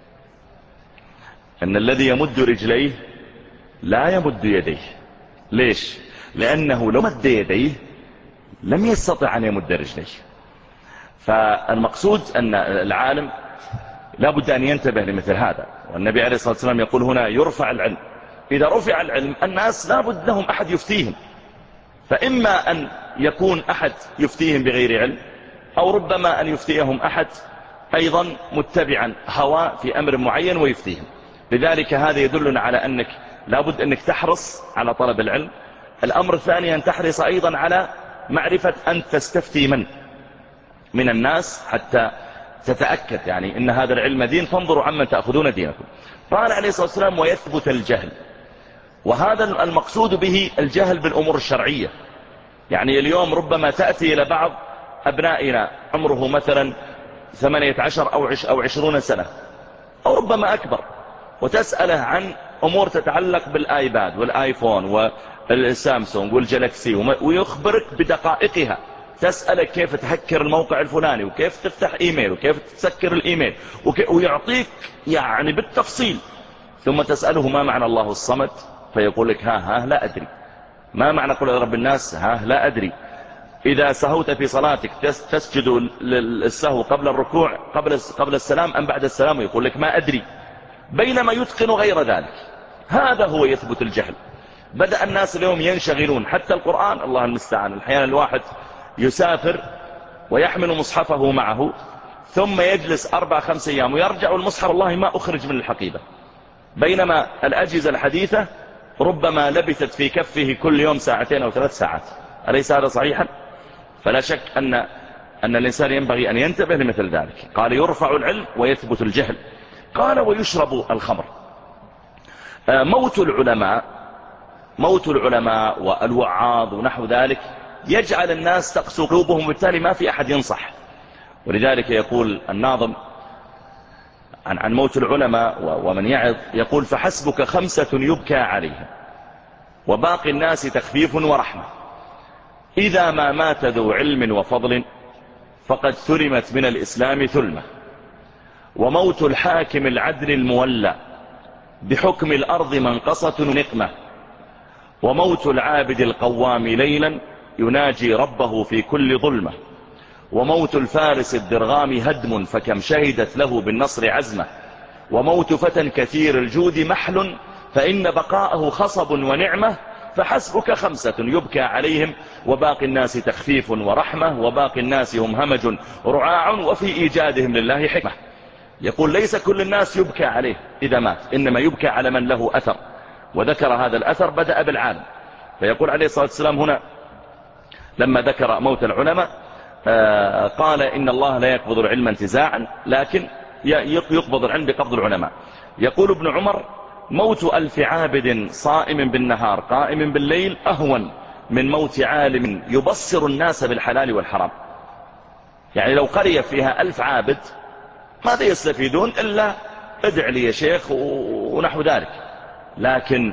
إن الذي يمد رجليه لا يمد يديه. ليش؟ لأنه لو مد يديه لم يستطع أن يمد رجليه. فالمقصود أن العالم لا بد أن ينتبه لمثل هذا، والنبي عليه الصلاة والسلام يقول هنا: يرفع العلم. إذا رفع العلم الناس لا بد لهم أحد يفتيهم، فإما أن يكون أحد يفتيهم بغير علم، أو ربما أن يفتيهم أحد أيضا متبعا هوى في أمر معين ويفتيهم. لذلك هذا يدلنا على أنك لا بد أنك تحرص على طلب العلم. الأمر الثاني أن تحرص أيضا على معرفة أن تستفتي من الناس حتى تتأكد يعني إن هذا العلم دين، فانظروا عمن تأخذون دينكم. قال عليه الصلاة والسلام: ويثبت الجهل. وهذا المقصود به الجهل بالأمور الشرعية. يعني اليوم ربما تأتي إلى بعض أبنائنا عمره مثلا 18 أو 20 سنة أو ربما أكبر، وتسأله عن أمور تتعلق بالآيباد والآيفون والسامسونج والجلاكسي، ويخبرك بدقائقها. تسألك كيف تهكر الموقع الفلاني، وكيف تفتح إيميل، وكيف تسكر الإيميل، ويعطيك يعني بالتفصيل. ثم تسأله: ما معنى الله الصمد؟ فيقول لك: ها لا أدري. ما معنى قل رب الناس؟ لا أدري. إذا سهوت في صلاتك تسجد السهو قبل الركوع قبل السلام أم بعد السلام؟ يقول لك: ما أدري. بينما يتقن غير ذلك. هذا هو يثبت الجهل. بدأ الناس اليوم ينشغلون، حتى القرآن الله المستعان. أحيانا الواحد يسافر ويحمل مصحفه معه، ثم يجلس 4-5 أيام ويرجع والمصحف والله ما أخرج من الحقيبة، بينما الأجهزة الحديثة ربما لبثت في كفه كل يوم 2 أو 3 ساعات. أليس هذا صحيحا؟ فلا شك أن الإنسان ينبغي أن ينتبه لمثل ذلك. قال يرفع العلم ويثبت الجهل. قال ويشرب الخمر. موت العلماء والوعاظ ونحو ذلك يجعل الناس تقسو قلوبهم، وبالتالي ما في أحد ينصح. ولذلك يقول الناظم عن موت العلماء ومن يعظ، يقول فحسبك 5 يبكى عليهم وباقي الناس تخفيف ورحمة، إذا ما مات ذو علم وفضل فقد ثرمت من الإسلام ثلمة، وموت الحاكم العدل المولى بحكم الأرض منقصة نقمة، وموت العابد القوام ليلا يناجي ربه في كل ظلمة، وموت الفارس الدرغام هدم فكم شهدت له بالنصر عزمة، وموت فتى كثير الجود محل فإن بقاءه خصب ونعمة، فحسبك 5 يبكى عليهم وباقي الناس تخفيف ورحمة، وباقي الناس هم همج رعاع وفي إيجادهم لله حكمة. يقول ليس كل الناس يبكى عليه إذا مات، إنما يبكى على من له أثر، وذكر هذا الأثر بدأ بالعالم. فيقول عليه الصلاة والسلام هنا لما ذكر موت العلماء قال إن الله لا يقبض العلم انتزاعا، لكن يقبض العلم بقبض العلماء. يقول ابن عمر موت 1000 عابد صائم بالنهار قائم بالليل أهون من موت عالم يبصر الناس بالحلال والحرام. يعني لو قرية فيها 1000 عابد ماذا يستفيدون إلا ادع لي يا شيخ ونحو ذلك، لكن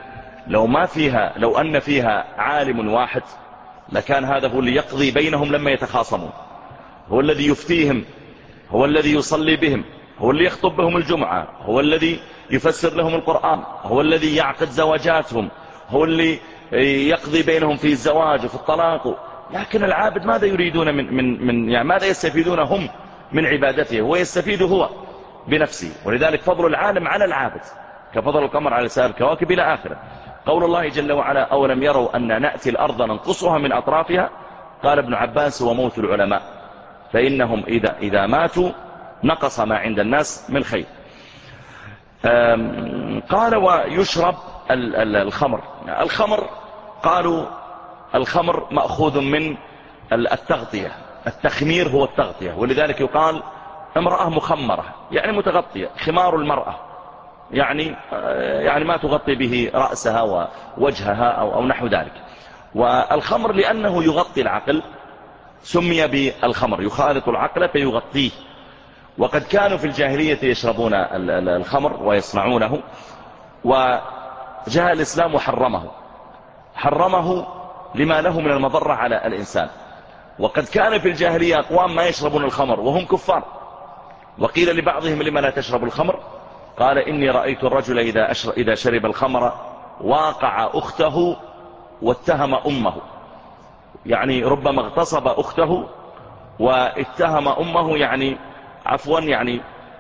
لو أن فيها عالم واحد لكان هذا هو اللي يقضي بينهم لما يتخاصمون، هو الذي يفتيهم، هو الذي يصلي بهم، هو اللي يخطب بهم الجمعة، هو الذي يفسر لهم القرآن، هو الذي يعقد زواجاتهم، هو اللي يقضي بينهم في الزواج وفي الطلاق. لكن العابد ماذا يريدون يعني ماذا يستفيدون هم من عبادته؟ هو يستفيد هو بنفسه. ولذلك فضل العالم على العابد كفضل القمر على سائر الكواكب إلى آخره. قول الله جل وعلا أولم يروا أن نأتي الأرض ننقصها من أطرافها، قال ابن عباس وموت العلماء، فإنهم إذا ماتوا نقص ما عند الناس من خير. قال ويشرب الخمر. قالوا الخمر مأخوذ من التغطية، التخمير هو التغطية، ولذلك يقال امرأة مخمرة يعني متغطية، خمار المرأة يعني ما تغطي به رأسها ووجهها أو نحو ذلك. والخمر لأنه يغطي العقل سمي بالخمر، يخالط العقل فيغطيه. وقد كانوا في الجاهلية يشربون الخمر ويصنعونه، وجاء الإسلام حرمه لما له من المضرة على الإنسان. وقد كان في الجاهلية أقوام ما يشربون الخمر وهم كفار، وقيل لبعضهم لما لا تشرب الخمر؟ قال إني رأيت الرجل إذا شرب الخمر واقع أخته واتهم أمه، يعني ربما اغتصب أخته واتهم أمه، يعني عفوا يعني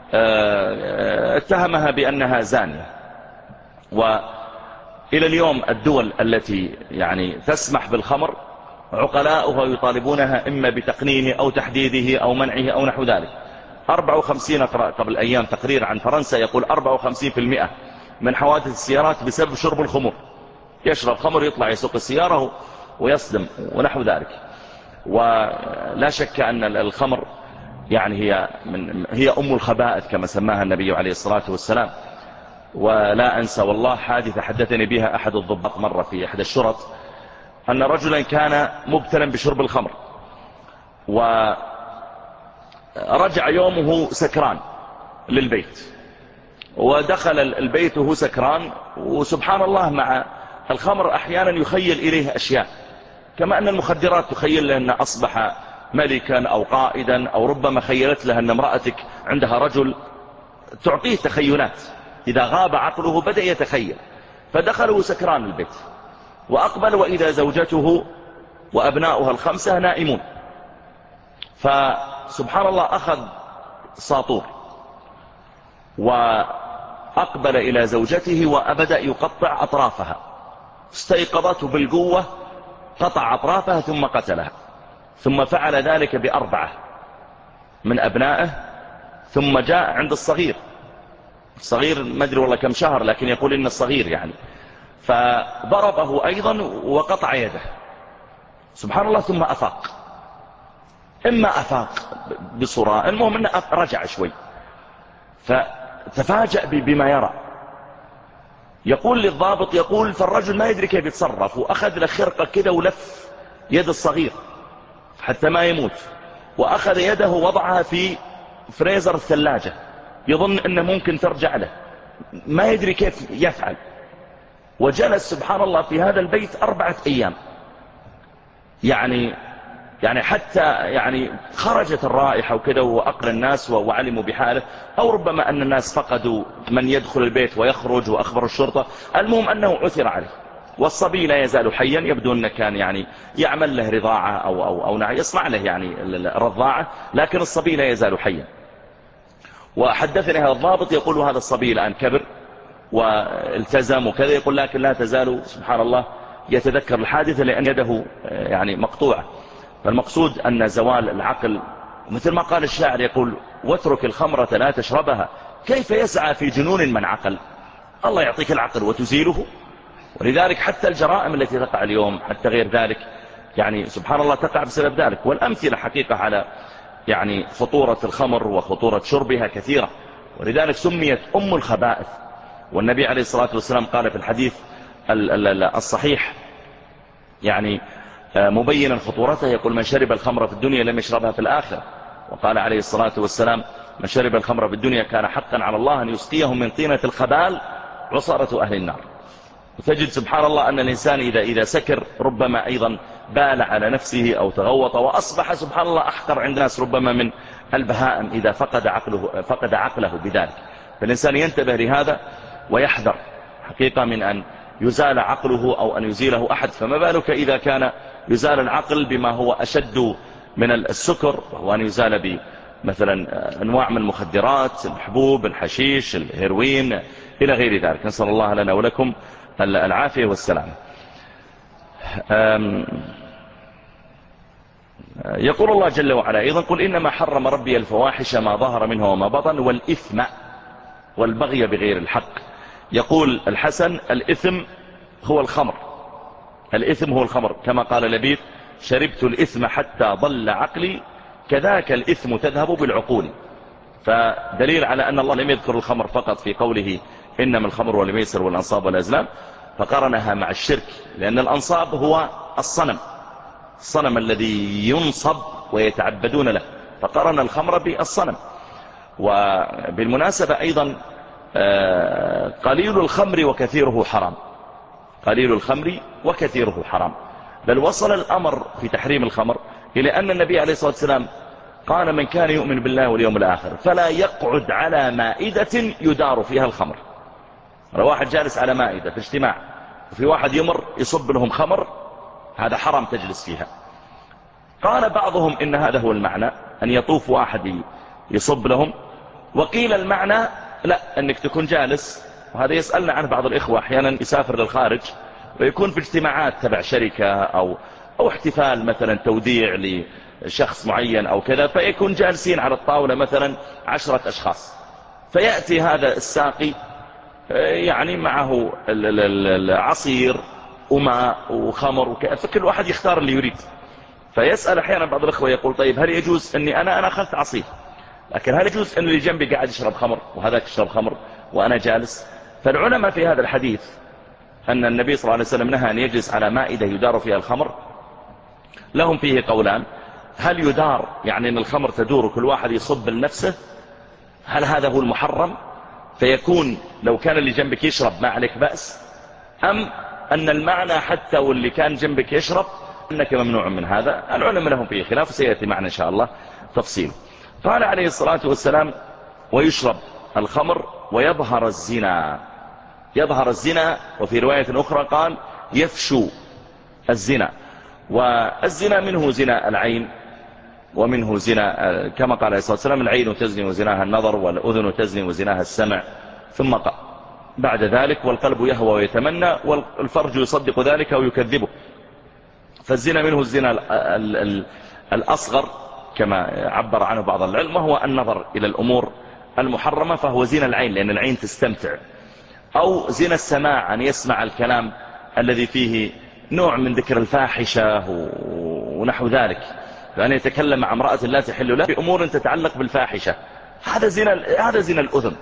اتهمها بأنها زانية. وإلى اليوم الدول التي يعني تسمح بالخمر عقلاؤها يطالبونها إما بتقنينه أو تحديده أو منعه أو نحو ذلك. 54 قبل أيام تقرير عن فرنسا يقول 54% من حوادث السيارات بسبب شرب الخمر. يشرب خمر يطلع يسوق السيارة ويصدم ونحو ذلك. ولا شك أن الخمر يعني هي أم الخبائث كما سماها النبي عليه الصلاة والسلام. ولا أنسى والله حادثة حدثني بها أحد الضباط مرة في أحد الشرط، أن رجلا كان مبتلا بشرب الخمر ورجع يومه سكران للبيت، ودخل البيت وهو سكران، وسبحان الله مع الخمر أحيانا يخيل إليه أشياء، كما أن المخدرات تخيل له أن أصبح ملكا أو قائدا، أو ربما خيلت له أن امرأتك عندها رجل، تعطيه تخيلات، إذا غاب عقله بدأ يتخيل. فدخلوا سكران البيت وأقبل وإذا زوجته وأبناؤها ال5 نائمون. فسبحان الله أخذ ساطور وأقبل إلى زوجته وأبدأ يقطع أطرافها، استيقظته بالقوة، قطع أطرافها ثم قتلها، ثم فعل ذلك ب4 من أبنائه ثم جاء عند الصغير ما أدري والله كم شهر، لكن يقول إن الصغير يعني، فضربه أيضا وقطع يده. سبحان الله. ثم أفاق، إما أفاق بصورة، المهم أنه رجع شوي، فتفاجأ بما يرى. يقول للضابط، يقول فالرجل ما يدري كيف يتصرف، وأخذ له خرقة كده ولف يد الصغير حتى ما يموت، وأخذ يده ووضعها في فريزر الثلاجة، يظن أنه ممكن ترجع له، ما يدري كيف يفعل. وجلس سبحان الله في هذا البيت 4 أيام، يعني حتى يعني خرجت الرائحة وكذا وأقل الناس وعلموا بحاله، أو ربما أن الناس فقدوا من يدخل البيت ويخرج وأخبر الشرطة. المهم أنه عثر عليه، والصبي لا يزال حيا، يبدو أنه كان يعني يعمل له رضاعة أو يصنع له يعني رضاعة، لكن الصبي لا يزال حيا. وحدثني هذا الضابط يقول هذا الصبي الآن كبر والتزم وكذا، يقول لكن لا تزال سبحان الله يتذكر الحادثة لأن يده يعني مقطوعة. فالمقصود أن زوال العقل، مثل ما قال الشاعر يقول واترك الخمرة لا تشربها، كيف يسعى في جنون من عقل. الله يعطيك العقل وتزيله. ولذلك حتى الجرائم التي تقع اليوم حتى غير ذلك يعني سبحان الله تقع بسبب ذلك. والأمثلة حقيقة على يعني خطورة الخمر وخطورة شربها كثيرة، ولذلك سميت أم الخبائث. والنبي عليه الصلاة والسلام قال في الحديث الصحيح يعني مبينا خطورته، يقول من شرب الخمر في الدنيا لم يشربها في الآخرة. وقال عليه الصلاة والسلام من شرب الخمر في الدنيا كان حقا على الله أن يسقيهم من طينة الخبال عصارة أهل النار. وتجد سبحان الله أن الإنسان إذا سكر ربما أيضا بال على نفسه أو تغوط، وأصبح سبحان الله أحقر عند الناس ربما من البهائم إذا فقد عقله بذلك. فالإنسان ينتبه لهذا ويحذر حقيقة من أن يزال عقله أو أن يزيله أحد، فما بالك إذا كان يزال العقل بما هو أشد من السكر، وهو أن يزال بمثلا أنواع من المخدرات، الحبوب، الحشيش، الهيروين إلى غير ذلك. نسأل الله لنا ولكم العافية والسلام. يقول الله جل وعلا أيضا قل إنما حرم ربي الفواحش ما ظهر منها وما بطن والإثم والبغي بغير الحق. يقول الحسن الإثم هو الخمر، الإثم هو الخمر، كما قال لبيد شربت الإثم حتى ضل عقلي كذاك الإثم تذهب بالعقول. فدليل على أن الله لم يذكر الخمر فقط في قوله إنما الخمر والميسر والأنصاب والأزلام، فقرنها مع الشرك، لأن الأنصاب هو الصنم الذي ينصب ويتعبدون له، فقرن الخمر بالصنم. وبالمناسبة أيضا قليل الخمر وكثيره حرام، قليل الخمر وكثيره حرام. بل وصل الأمر في تحريم الخمر إلى أن النبي عليه الصلاة والسلام قال من كان يؤمن بالله واليوم الآخر فلا يقعد على مائدة يدار فيها الخمر. لو واحد جالس على مائدة في اجتماع وفي واحد يمر يصب لهم خمر، هذا حرام تجلس فيها. قال بعضهم إن هذا هو المعنى، أن يطوف واحد يصب لهم، وقيل المعنى لا، أنك تكون جالس. وهذا يسألنا عنه بعض الإخوة، أحيانا يسافر للخارج ويكون في اجتماعات تبع شركة أو احتفال مثلا توديع لشخص معين أو كذا، فيكون جالسين على الطاولة مثلا 10 أشخاص، فيأتي هذا الساقي يعني معه العصير وماء وخمر فكل واحد يختار اللي يريد. فيسأل أحيانا بعض الأخوة يقول طيب هل يجوز أني أنا أخذت عصير، لكن هل يجوز أن اللي جنبي قاعد يشرب خمر وهذاك يشرب خمر وأنا جالس؟ فالعلماء في هذا الحديث أن النبي صلى الله عليه وسلم نهى أن يجلس على مائدة يدار فيها الخمر، لهم فيه قولان. هل يدار يعني أن الخمر تدور وكل واحد يصب لنفسه؟ هل هذا هو المحرم فيكون لو كان اللي جنبك يشرب ما عليك بأس؟ أم أن المعنى حتى واللي كان جنبك يشرب أنك ممنوع من هذا؟ العلماء لهم فيه خلاف، سيأتي معنا إن شاء الله تفصيل. قال عليه الصلاة والسلام ويشرب الخمر ويظهر الزنا، يظهر الزنا. وفي رواية أخرى قال يفشو الزنا. والزنا منه زنا العين ومنه زنا كما قال عليه الصلاة والسلام العين تزني وزناها النظر، والأذن تزني وزناها السمع، ثم قال بعد ذلك والقلب يهوى ويتمنى والفرج يصدق ذلك ويكذبه. فالزنا منه الزنا الأصغر كما عبر عنه بعض العلم، وهو النظر إلى الأمور المحرمة فهو زنا العين، لأن العين تستمتع، أو زنا السماع، أن يسمع الكلام الذي فيه نوع من ذكر الفاحشة ونحو ذلك، فأن يتكلم مع امرأة لا تحل له بأمور تتعلق بالفاحشة، هذا زنا الأذن.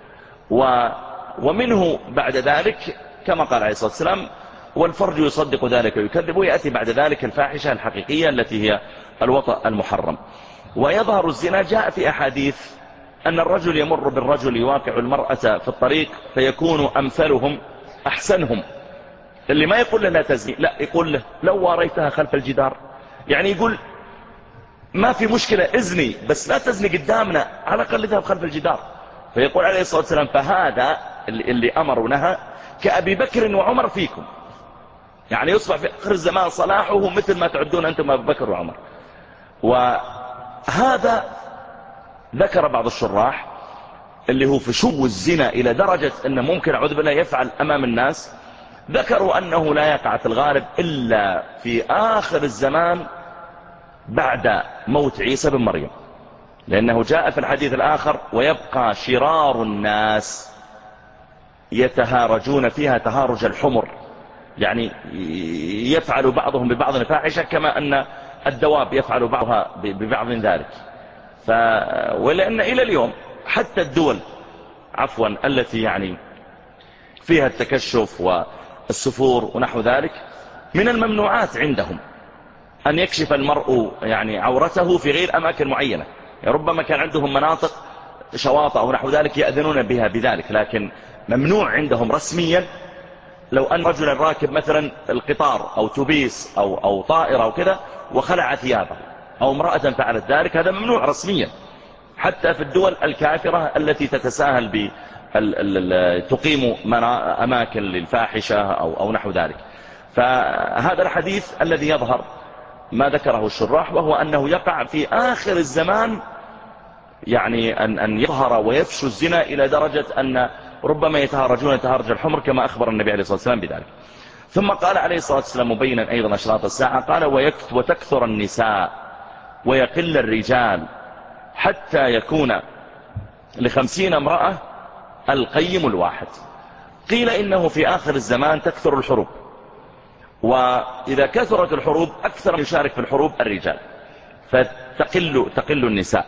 ومنه بعد ذلك كما قال عليه الصلاة والسلام: والفرج يصدق ذلك ويكذب، ويأتي بعد ذلك الفاحشة الحقيقية التي هي الوطأ المحرم. ويظهر الزنا، جاء في أحاديث أن الرجل يمر بالرجل يواقع المرأة في الطريق فيكون أمثلهم أحسنهم، اللي ما يقول له لا تزني، لا يقول له لو واريتها خلف الجدار، يعني يقول ما في مشكلة ازني بس لا تزني قدامنا، على الأقل اذهب خلف الجدار. فيقول عليه الصلاة والسلام: فهذا اللي أمر ونهى كأبي بكر وعمر فيكم، يعني يصبح في آخر الزمان صلاحه مثل ما تعدون أنتم أبي بكر وعمر. وهذا ذكر بعض الشراح اللي هو فشو الزنا إلى درجة أنه ممكن أعوذ بالله يفعل أمام الناس، ذكروا أنه لا يقع في الغالب إلا في آخر الزمان بعد موت عيسى بن مريم، لأنه جاء في الحديث الآخر: ويبقى شرار الناس يتهارجون فيها تهارج الحمر، يعني يفعل بعضهم ببعض الفاحشة كما أن الدواب يفعل بعضها ببعض من ذلك. ولأن إلى اليوم حتى الدول التي يعني فيها التكشف والسفور ونحو ذلك، من الممنوعات عندهم أن يكشف المرء يعني عورته في غير أماكن معينة، يعني ربما كان عندهم مناطق شواطئ أو نحو ذلك يأذنون بها بذلك، لكن ممنوع عندهم رسميا. لو أن رجلا راكب مثلا القطار أو توبيس أو طائرة أو كذا وخلع ثيابه، أو امرأة فعلت ذلك، هذا ممنوع رسميا، حتى في الدول الكافرة التي تتساهل تقيم أماكن للفاحشة أو نحو ذلك. فهذا الحديث الذي يظهر ما ذكره الشراح، وهو أنه يقع في آخر الزمان، يعني أن يظهر ويفشو الزنا إلى درجة أن ربما يتهارجون تهارج الحمر كما أخبر النبي عليه الصلاة والسلام بذلك. ثم قال عليه الصلاة والسلام مبينا أيضا أشراط الساعة، قال: وتكثر النساء ويقل الرجال حتى يكون ل50 امرأة القيم الواحد. قيل إنه في آخر الزمان تكثر الحروب، وإذا كثرت الحروب أكثر من يشارك في الحروب الرجال، فتقل النساء.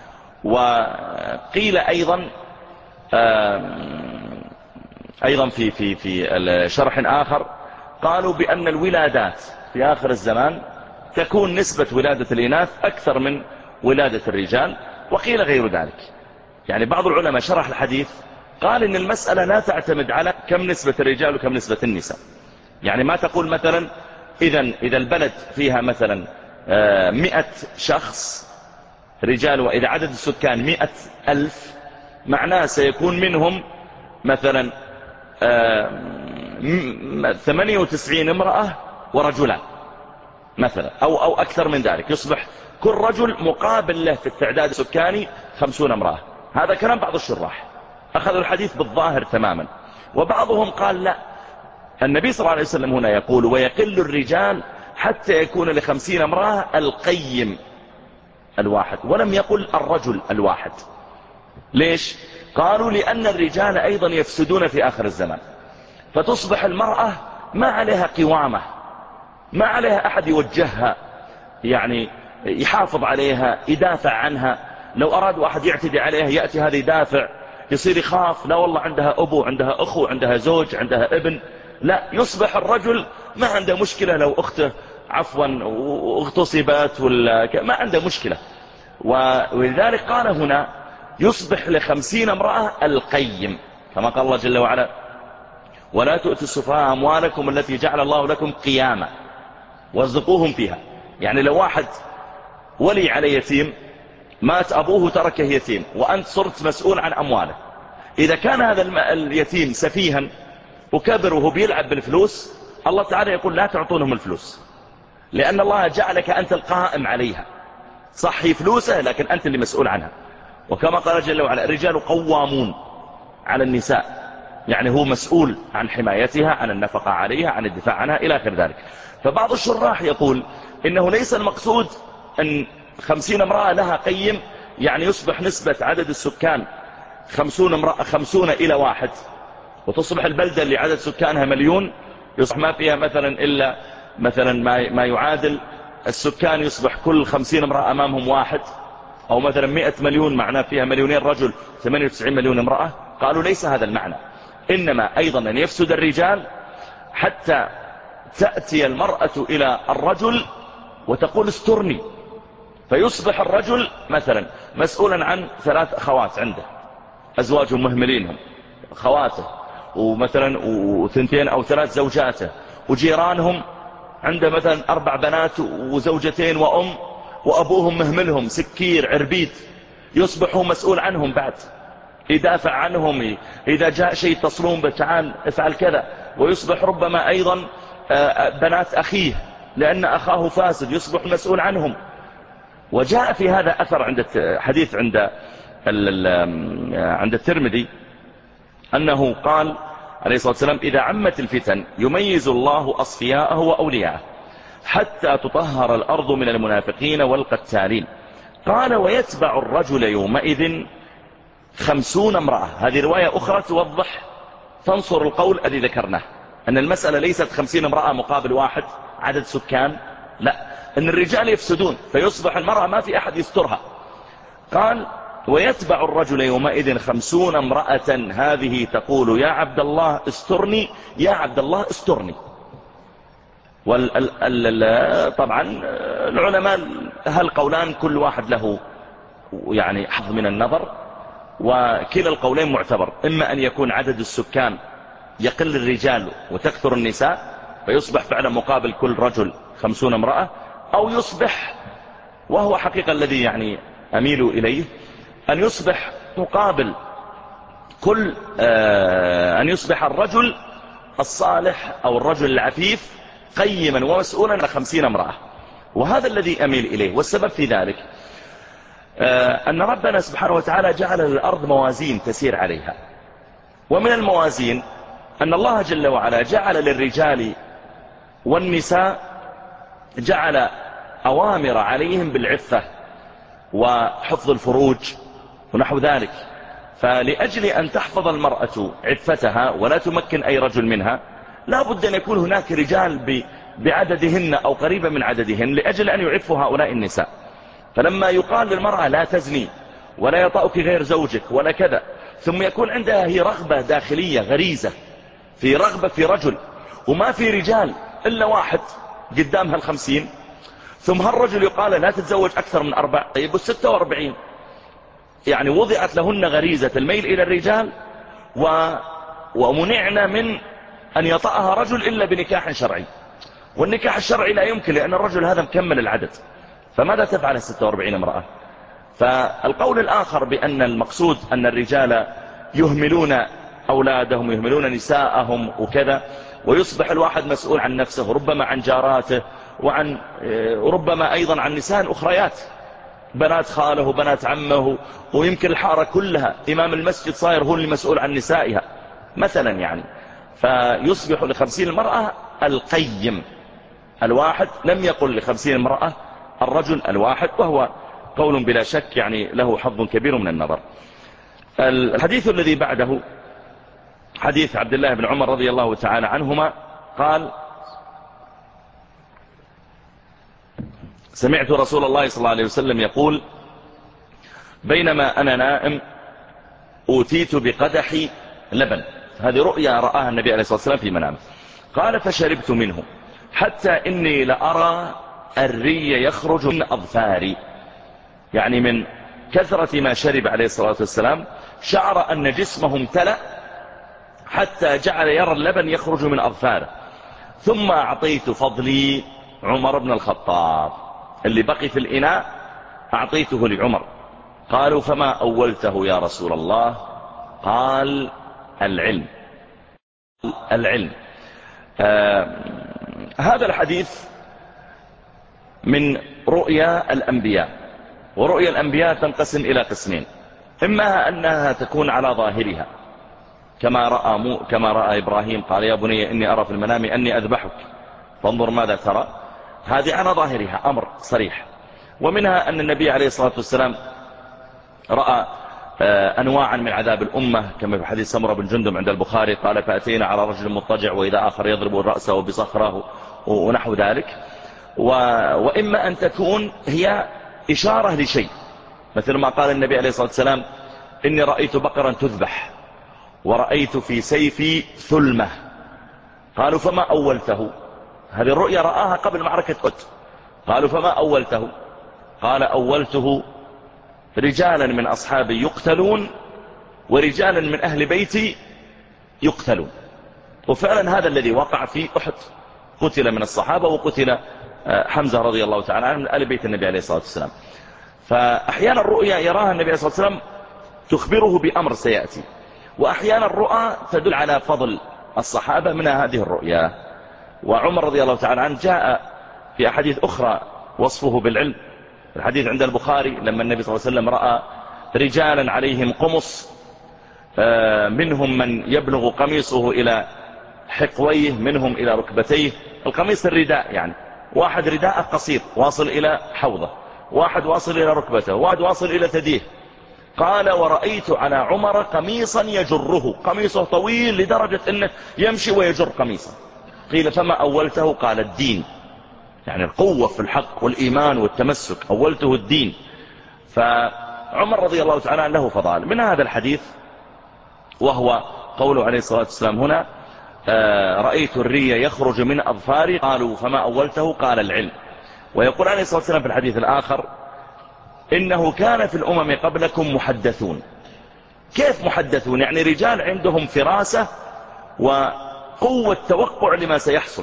وقيل أيضا في شرح آخر قالوا بأن الولادات في آخر الزمان تكون نسبة ولادة الإناث أكثر من ولادة الرجال، وقيل غير ذلك. يعني بعض العلماء شرح الحديث قال إن المسألة لا تعتمد على كم نسبة الرجال وكم نسبة النساء، يعني ما تقول مثلا إذا البلد فيها مثلا 100 شخص رجال، وإذا عدد السكان 100,000، معناه سيكون منهم مثلا 98 امرأة ورجلان مثلا، أو أكثر من ذلك، يصبح كل رجل مقابل له في التعداد السكاني 50 امرأة. هذا كلام بعض الشراح، أخذوا الحديث بالظاهر تماما. وبعضهم قال لا، النبي صلى الله عليه وسلم هنا يقول: ويقل الرجال حتى يكون ل50 امرأة القيم الواحد، ولم يقل الرجل الواحد. ليش؟ قالوا: لأن الرجال أيضا يفسدون في آخر الزمان، فتصبح المرأة ما عليها قوامة، ما عليها أحد يوجهها، يعني يحافظ عليها، يدافع عنها. لو أرادوا أحد يعتدي عليها يأتي هذا يدافع، يصير يخاف، لا والله عندها أبو، عندها أخو، عندها زوج، عندها ابن. لا، يصبح الرجل ما عنده مشكلة لو أخته اغتصبت ولا ما عنده مشكلة. ولذلك قال هنا: يصبح ل50 امرأة القيم، كما قال الله جل وعلا: ولا تؤتوا السفهاء أموالكم التي جعل الله لكم قياما وارزقوهم فيها. يعني لو واحد ولي على يتيم، مات أبوه تركه يتيم، وأنت صرت مسؤول عن أمواله، إذا كان هذا اليتيم سفيها وكبر وهو بيلعب بالفلوس، الله تعالى يقول: لا تعطونهم الفلوس، لأن الله جعلك أنت القائم عليها، صحي فلوسه لكن أنت اللي مسؤول عنها. وكما قال جل وعلا: الرجال قوامون على النساء، يعني هو مسؤول عن حمايتها، عن النفقة عليها، عن الدفاع عنها، إلى آخر ذلك. فبعض الشراح يقول إنه ليس المقصود أن 50 امرأة لها قيم، يعني يصبح نسبة عدد السكان 50 امرأة 50 إلى 1، وتصبح البلدة اللي عدد سكانها 1,000,000 يصبح ما فيها مثلا إلا مثلا ما يعادل السكان، يصبح كل 50 امرأة أمامهم 1، أو مثلا 100 مليون معناه فيها 2,000,000 رجل 98 مليون امرأة. قالوا ليس هذا المعنى، إنما أيضا أن يفسد الرجال حتى تأتي المرأة إلى الرجل وتقول استرني، فيصبح الرجل مثلا مسؤولا عن 3 أخوات عنده، أزواجهم مهملينهم، أخواته، ومثلا و2 أو 3 زوجاته، وجيرانهم عنده مثلا 4 بنات وزوجتين وأم، وأبوهم مهملهم سكير عربيد، يصبح هو مسؤول عنهم بعد، يدافع عنهم، إذا جاء شيء يتصلون بتعال افعل كذا، ويصبح ربما أيضا بنات أخيه لأن أخاه فاسد يصبح مسؤول عنهم. وجاء في هذا أثر عند حديث عند الترمذي أنه قال عليه الصلاة والسلام: إذا عمت الفتن يميز الله أصفياءه وأولياءه حتى تطهر الأرض من المنافقين والقتالين. قال: ويتبع الرجل يومئذ 50 امرأة. هذه رواية أخرى توضح تنصر القول الذي ذكرناه، أن المسألة ليست 50 امرأة مقابل 1 عدد سكان، لا، أن الرجال يفسدون فيصبح المرأة ما في أحد يسترها. قال: ويتبع الرجل يومئذ 50 امرأة هذه تقول يا عبد الله استرني، يا عبد الله استرني. طبعا العلماء هالقولان كل واحد له يعني حظ من النظر، وكلا القولين معتبر، إما أن يكون عدد السكان يقل الرجال وتكثر النساء فيصبح فعلا مقابل كل رجل 50 امرأة، أو يصبح، وهو حقيقة الذي يعني أميل إليه، أن يصبح مقابل كل أن يصبح الرجل الصالح أو الرجل العفيف قيما ومسؤولا 50 امرأة. وهذا الذي أميل إليه، والسبب في ذلك أن ربنا سبحانه وتعالى جعل للأرض موازين تسير عليها، ومن الموازين أن الله جل وعلا جعل للرجال والنساء جعل أوامر عليهم بالعفة وحفظ الفروج ونحو ذلك. فلأجل أن تحفظ المرأة عفتها ولا تمكن أي رجل منها، لا بد أن يكون هناك رجال بعددهن أو قريبا من عددهن لأجل أن يعفوا هؤلاء النساء. فلما يقال للمرأة لا تزني ولا يطأك غير زوجك ولا كذا، ثم يكون عندها هي رغبة داخلية غريزة في رغبة في رجل، وما في رجال إلا 1 قدامها 50، ثم هالرجل يقال لا تتزوج أكثر من 4، طيب 46 يعني وضعت لهن غريزة الميل إلى الرجال، ومنعنا من أن يطأها رجل إلا بنكاح شرعي، والنكاح الشرعي لا يمكن لأن الرجل هذا مكمل العدد، فماذا تفعل 46 امرأة؟ فالقول الآخر بأن المقصود أن الرجال يهملون أولادهم يهملون نساءهم وكذا، ويصبح الواحد مسؤول عن نفسه، ربما عن جاراته، وعن ربما أيضا عن نساء أخريات، بنات خاله وبنات عمه، ويمكن الحارة كلها إمام المسجد صاير هو المسؤول عن نسائها مثلا يعني. فيصبح ل50 المرأة القيم الواحد، لم يقل ل50 امرأة الرجل الواحد، وهو قول بلا شك يعني له حظ كبير من النظر. الحديث الذي بعده حديث عبد الله بن عمر رضي الله تعالى عنهما قال: سمعت رسول الله صلى الله عليه وسلم يقول: بينما أنا نائم أوتيت بقدح لبن. هذه رؤيا رآها النبي عليه الصلاة والسلام في منامه. قال: فشربت منه حتى إني لأرى الري يخرج من أظفاري، يعني من كثرة ما شرب عليه الصلاة والسلام شعر أن جسمه امتلأ حتى جعل يرى اللبن يخرج من أظفاره. ثم أعطيت فضلي عمر بن الخطاب، اللي بقي في الإناء أعطيته لعمر. قالوا: فما أولته يا رسول الله؟ قال: العلم. العلم. هذا الحديث من رؤيا الأنبياء، ورؤيا الأنبياء تنقسم إلى قسمين: إما أنها تكون على ظاهرها كما رأى إبراهيم قال: يا بني إني أرى في المنام أني أذبحك فانظر ماذا ترى. هذه على ظاهرها أمر صريح. ومنها أن النبي عليه الصلاة والسلام رأى أنواعا من عذاب الأمة كما في حديث سمرة بن جندب عند البخاري قال فأتينا على رجل مضطجع وإذا آخر يضرب رأسه بصخره ونحو ذلك. وإما أن تكون هي إشارة لشيء، مثل ما قال النبي عليه الصلاة والسلام إني رأيت بقرا تذبح ورأيت في سيفي ثلمة. قالوا فما أولته؟ هذه الرؤيا رآها قبل معركة أحد. قالوا فما أولته؟ قال أولته رجالا من أصحابي يقتلون ورجالا من أهل بيتي يقتلون. وفعلا هذا الذي وقع في أحد، قتل من الصحابة وقتل حمزة رضي الله تعالى عنه من آل بيت النبي عليه الصلاة والسلام. فأحيانا الرؤيا يراها النبي عليه الصلاة والسلام تخبره بأمر سيأتي، وأحيانا الرؤى تدل على فضل الصحابة من هذه الرؤيا. وعمر رضي الله تعالى عنه جاء في أحاديث أخرى وصفه بالعلم. الحديث عند البخاري لما النبي صلى الله عليه وسلم رأى رجالا عليهم قمص، منهم من يبلغ قميصه إلى حقويه، منهم إلى ركبتيه. القميص الرداء يعني، واحد رداء قصير واصل إلى حوضه، واحد واصل إلى ركبته، واحد واصل إلى ثديه. قال ورأيت على عمر قميصا يجره، قميصه طويل لدرجة أنه يمشي ويجر قميصه. قيل فما أولته؟ قال الدين، يعني القوة في الحق والإيمان والتمسك، أولته الدين. فعمر رضي الله تعالى عنه له فضائل من هذا الحديث، وهو قوله عليه الصلاة والسلام هنا رأيت الري يخرج من أظفاري. قالوا فما أولته؟ قال العلم. ويقول عليه الصلاة والسلام في الحديث الآخر إنه كان في الأمم قبلكم محدثون. كيف محدثون؟ يعني رجال عندهم فراسة وقوة توقع لما سيحصل،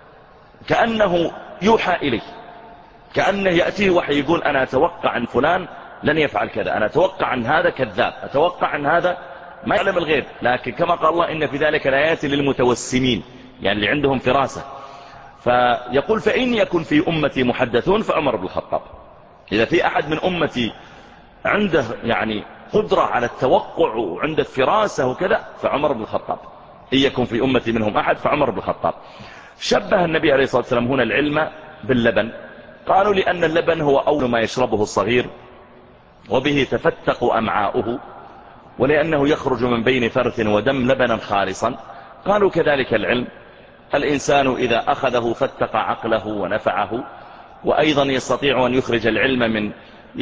كأنه يوحى إليه، كأنه يأتيه وحي يقول أنا أتوقع عن فلان لن يفعل كذا، أنا أتوقع عن هذا كذاب، أتوقع عن هذا ما يعلم الغيب. لكن كما قال الله إن في ذلك الآيات للمتوسمين، يعني اللي عندهم فراسة. فيقول فإن يكن في أمتي محدثون فعمر بن الخطاب. إذا في أحد من أمتي عنده يعني قدرة على التوقع وعنده فراسة وكذا فعمر بن الخطاب. إن يكن في أمتي منهم أحد فعمر بن الخطاب. شبه النبي عليه الصلاة والسلام هنا العلم باللبن. قالوا لأن اللبن هو أول ما يشربه الصغير وبه تفتق أمعاؤه، ولأنه يخرج من بين فرث ودم لبنا خالصا. قالوا كذلك العلم، الإنسان إذا أخذه فتق عقله ونفعه، وأيضا يستطيع أن يخرج العلم من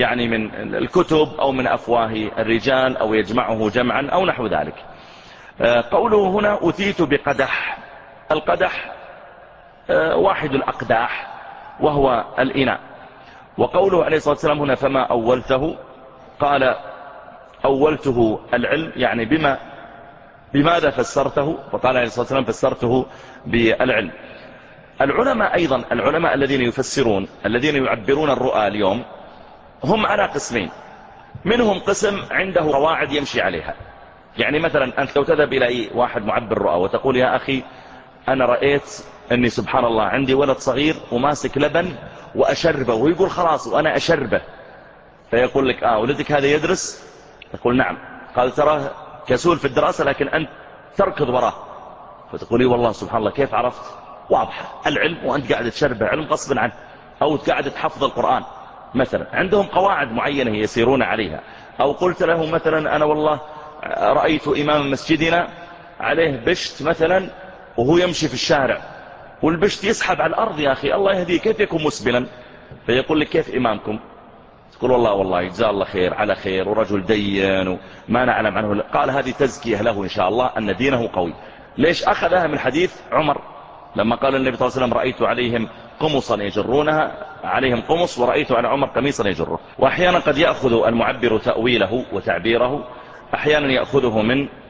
الكتب أو من أفواه الرجال أو يجمعه جمعا أو نحو ذلك. قوله هنا أتيت بقدح. القدح واحد الأقداح وهو الإناء. وقوله عليه الصلاة والسلام هنا فما أولته؟ قال أولته العلم، يعني بماذا فسرته؟ وقال عليه الصلاة والسلام فسرته بالعلم. العلماء أيضا، العلماء الذين يفسرون الذين يعبرون الرؤى اليوم هم على قسمين. منهم قسم عنده قواعد يمشي عليها، يعني مثلا أنت لو تذهب إلى واحد معبر رؤى وتقول يا أخي أنا رأيت أني سبحان الله عندي ولد صغير وماسك لبن وأشربه، ويقول خلاص وأنا أشربه، فيقول لك ولدك هذا يدرس؟ تقول نعم. قال تراه كسول في الدراسة لكن أنت تركض وراه، فتقولي والله سبحان الله كيف عرفت؟ واضحة العلم، وأنت قاعد تشربه علم غصبا عنه، أو قاعد تحفظ القرآن مثلا. عندهم قواعد معينة يسيرون عليها. أو قلت له مثلا أنا والله رأيت إمام مسجدنا عليه بشت مثلا وهو يمشي في الشارع والبشت يسحب على الأرض، يا أخي الله يهديه كيف يكون مسبلا؟ فيقول لك كيف إمامكم؟ تقول والله جزاه الله خير على خير ورجل دين وما نعلم عنه. قال هذه تزكية له إن شاء الله أن دينه قوي. ليش أخذها؟ من حديث عمر لما قال النبي صلى الله عليه وسلم رأيت عليهم قمصا يجرونها، عليهم قمص، ورأيت على عمر قميصا يجره. وأحيانا قد يأخذ المعبر تأويله وتعبيره، أحيانا يأخذه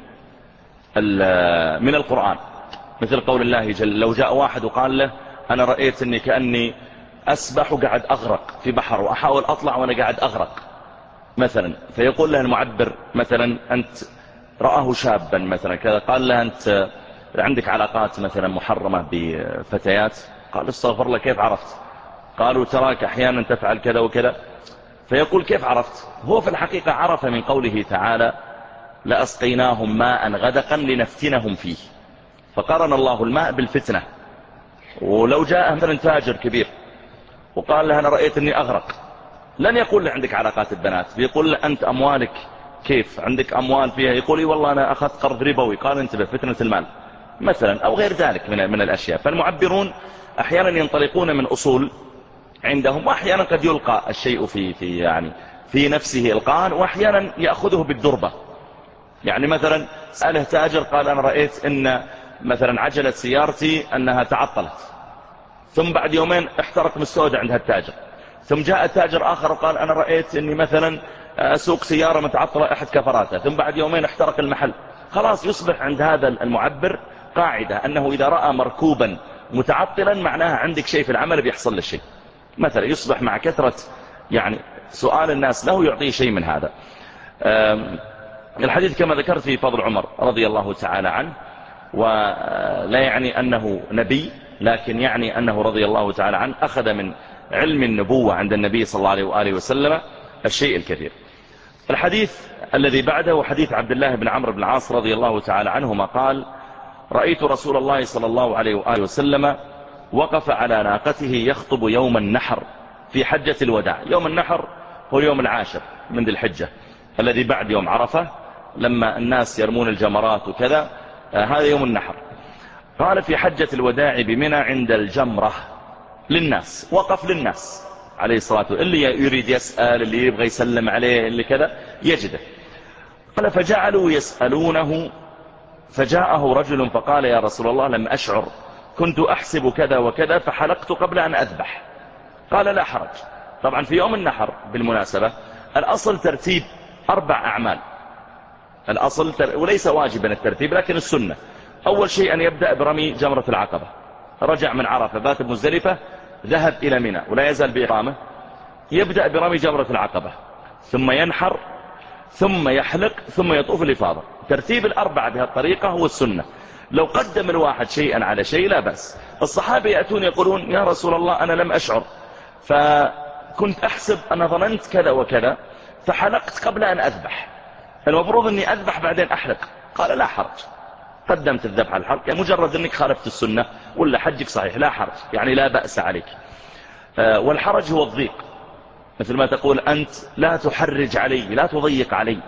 من القرآن، مثل قول الله جل لو جاء واحد وقال له أنا رأيت أني كأني أسبح وقاعد أغرق في بحر وأحاول أطلع وأنا قاعد أغرق مثلا، فيقول له المعبر مثلا أنت رآه شابا مثلا كذا، قال له أنت عندك علاقات مثلا محرمة بفتيات؟ قال استغفر الله كيف عرفت؟ قالوا تراك أحيانا تفعل كذا وكذا. فيقول كيف عرفت؟ هو في الحقيقة عرف من قوله تعالى لأسقيناهم ماء غدقا لنفتنهم فيه، فقرن الله الماء بالفتنة. ولو جاء مثلا تاجر كبير وقال له أنا رأيت أني أغرق، لن يقول له عندك علاقات البنات، بيقول له أنت أموالك كيف عندك أموال فيها؟ يقول لي والله أنا أخذت قرض ربوي. قال انتبه، فتنة المال مثلا، أو غير ذلك من الأشياء. فالمعبرون أحيانا ينطلقون من أصول عندهم، وأحيانا قد يلقى الشيء في نفسه إلقاء، وأحيانا يأخذه بالدربة. يعني مثلا سأله تاجر قال أنا رأيت أن مثلا عجلة سيارتي أنها تعطلت، ثم بعد يومين احترق مستودع عند التاجر. ثم جاء تاجر آخر وقال أنا رأيت أني مثلا أسوق سيارة متعطلة أحد كفراتها، ثم بعد يومين احترق المحل. خلاص يصبح عند هذا المعبر قاعدة أنه إذا رأى مركوبا متعطلا معناها عندك شيء في العمل بيحصل له شيء. مثلا يصبح مع كثرة سؤال الناس له يعطيه شيء من هذا. الحديث كما ذكرت في فضل عمر رضي الله تعالى عنه، ولا يعني أنه نبي، لكن يعني أنه رضي الله تعالى عنه أخذ من علم النبوة عند النبي صلى الله عليه وآله وسلم الشيء الكثير. الحديث الذي بعده حديث عبد الله بن عمرو بن العاص رضي الله تعالى عنهما قال: رأيت رسول الله صلى الله عليه وآله وسلم وقف على ناقته يخطب يوم النحر في حجة الوداع. يوم النحر هو اليوم العاشر من ذي الحجة الذي بعد يوم عرفة، لما الناس يرمون الجمرات وكذا، هذا يوم النحر. قال في حجة الوداع بمنى عند الجمرة للناس، وقف للناس عليه الصلاة والسلام، اللي يريد يسأل، اللي يبغى يسلم عليه، اللي كذا يجده. قال فجعلوا يسألونه، فجاءه رجل فقال: يا رسول الله لم أشعر، كنت أحسب كذا وكذا فحلقت قبل أن أذبح. قال لا حرج. طبعا في يوم النحر بالمناسبة الأصل ترتيب 4 أعمال، الأصل وليس واجبا الترتيب لكن السنة. أول شيء أن يبدأ برمي جمرة العقبة، رجع من عرفة بات بمزدلفة ذهب إلى منى ولا يزال بإقامة، يبدأ برمي جمرة العقبة ثم ينحر ثم يحلق ثم يطوف الإفاضة. ترتيب ال4 بهالطريقة هو السنة. لو قدم الواحد شيئا على شيء لا بأس. الصحابة يأتون يقولون: يا رسول الله أنا لم أشعر، فكنت أحسب أنا ظننت كذا وكذا فحلقت قبل أن أذبح، المفروض أني أذبح بعدين أحلق. قال لا حرج، قدمت الذبح على الحلق، يعني مجرد أنك خالفت السنة ولا حجك صحيح لا حرج، يعني لا بأس عليك. والحرج هو الضيق، مثل ما تقول أنت لا تحرج علي، لا تضيق علي.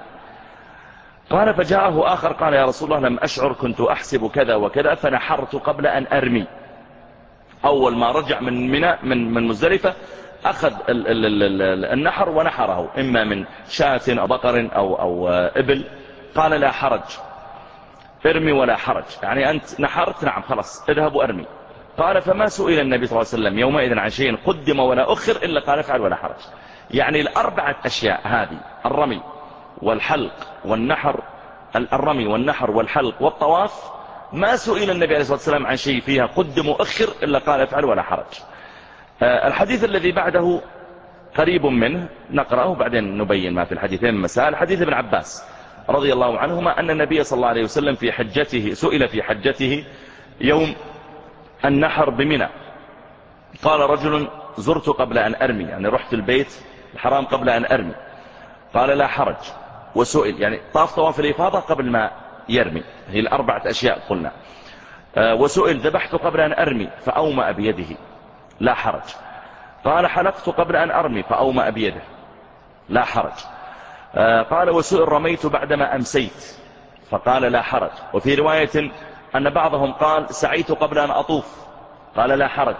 قال فجاءه آخر قال: يا رسول الله لم أشعر، كنت أحسب كذا وكذا فنحرت قبل أن أرمي. أول ما رجع من مزدلفة أخذ النحر ونحره، إما من شاة أو بقر أو إبل. قال لا حرج، ارمي ولا حرج، يعني أنت نحرت نعم خلاص اذهب وارمي. قال فما سئل النبي صلى الله عليه وسلم يومئذ عن شيء قدم ولا أخر إلا قال افعل ولا حرج. يعني ال4 أشياء هذه، الرمي والحلق والنحر، الرمي والنحر والحلق والطواف، ما سئل النبي عليه الصلاة والسلام عن شيء فيها قدم وأخر إلا قال افعل ولا حرج. الحديث الذي بعده قريب منه نقرأه بعدين نبين ما في الحديثين من مسائل. حديث ابن عباس رضي الله عنهما أن النبي صلى الله عليه وسلم في حجته سئل في حجته يوم النحر بمنى، قال رجل: زرت قبل أن أرمي، يعني رحت البيت الحرام قبل أن أرمي. قال لا حرج. وسئل، يعني طاف طواف الإفاضة قبل ما يرمي، هي ال4 أشياء قلنا. وسئل: ذبحت قبل أن أرمي فأومأ بيده، لا حرج. قال حلقت قبل أن أرمي فأومأ بيده، لا حرج. قال وسئل: رميت بعدما أمسيت، فقال لا حرج. وفي رواية أن بعضهم قال: سعيت قبل أن أطوف، قال لا حرج.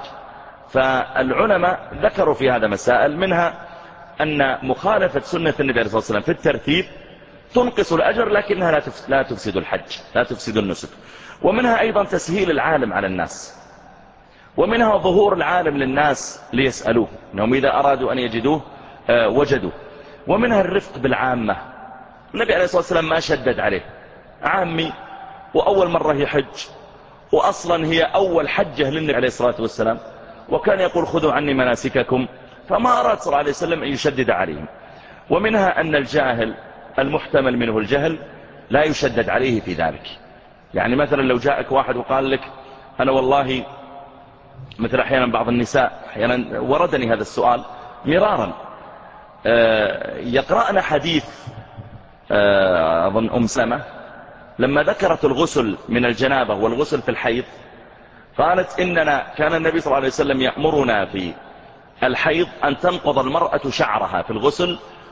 فالعلماء ذكروا في هذا مسائل، منها أن مخالفة سنة النبي عليه الصلاة والسلام في الترتيب تنقص الأجر لكنها لا تفسد الحج، لا تفسد النسك. ومنها أيضا تسهيل العالم على الناس، ومنها ظهور العالم للناس ليسألوه، أنهم إذا أرادوا أن يجدوه وجدوه. ومنها الرفق بالعامة، النبي عليه الصلاة والسلام ما شدد عليه، عامي وأول مرة يحج، وأصلا هي أول حجة للنبي عليه الصلاة والسلام، وكان يقول خذوا عني مناسككم، فما أراد صلى الله عليه وسلم أن يشدد عليهم. ومنها أن الجاهل المحتمل منه الجهل لا يشدد عليه في ذلك. يعني مثلا لو جاءك واحد وقال لك: أنا والله، مثل أحيانا بعض النساء أحيانا وردني هذا السؤال مرارا، يقرأنا حديث أظن سلمة لما ذكرت الغسل من الجنابة والغسل في الحيض، قالت: إننا كان النبي صلى الله عليه وسلم يأمرنا في الحيض أن تنقض المرأة شعرها في الغسل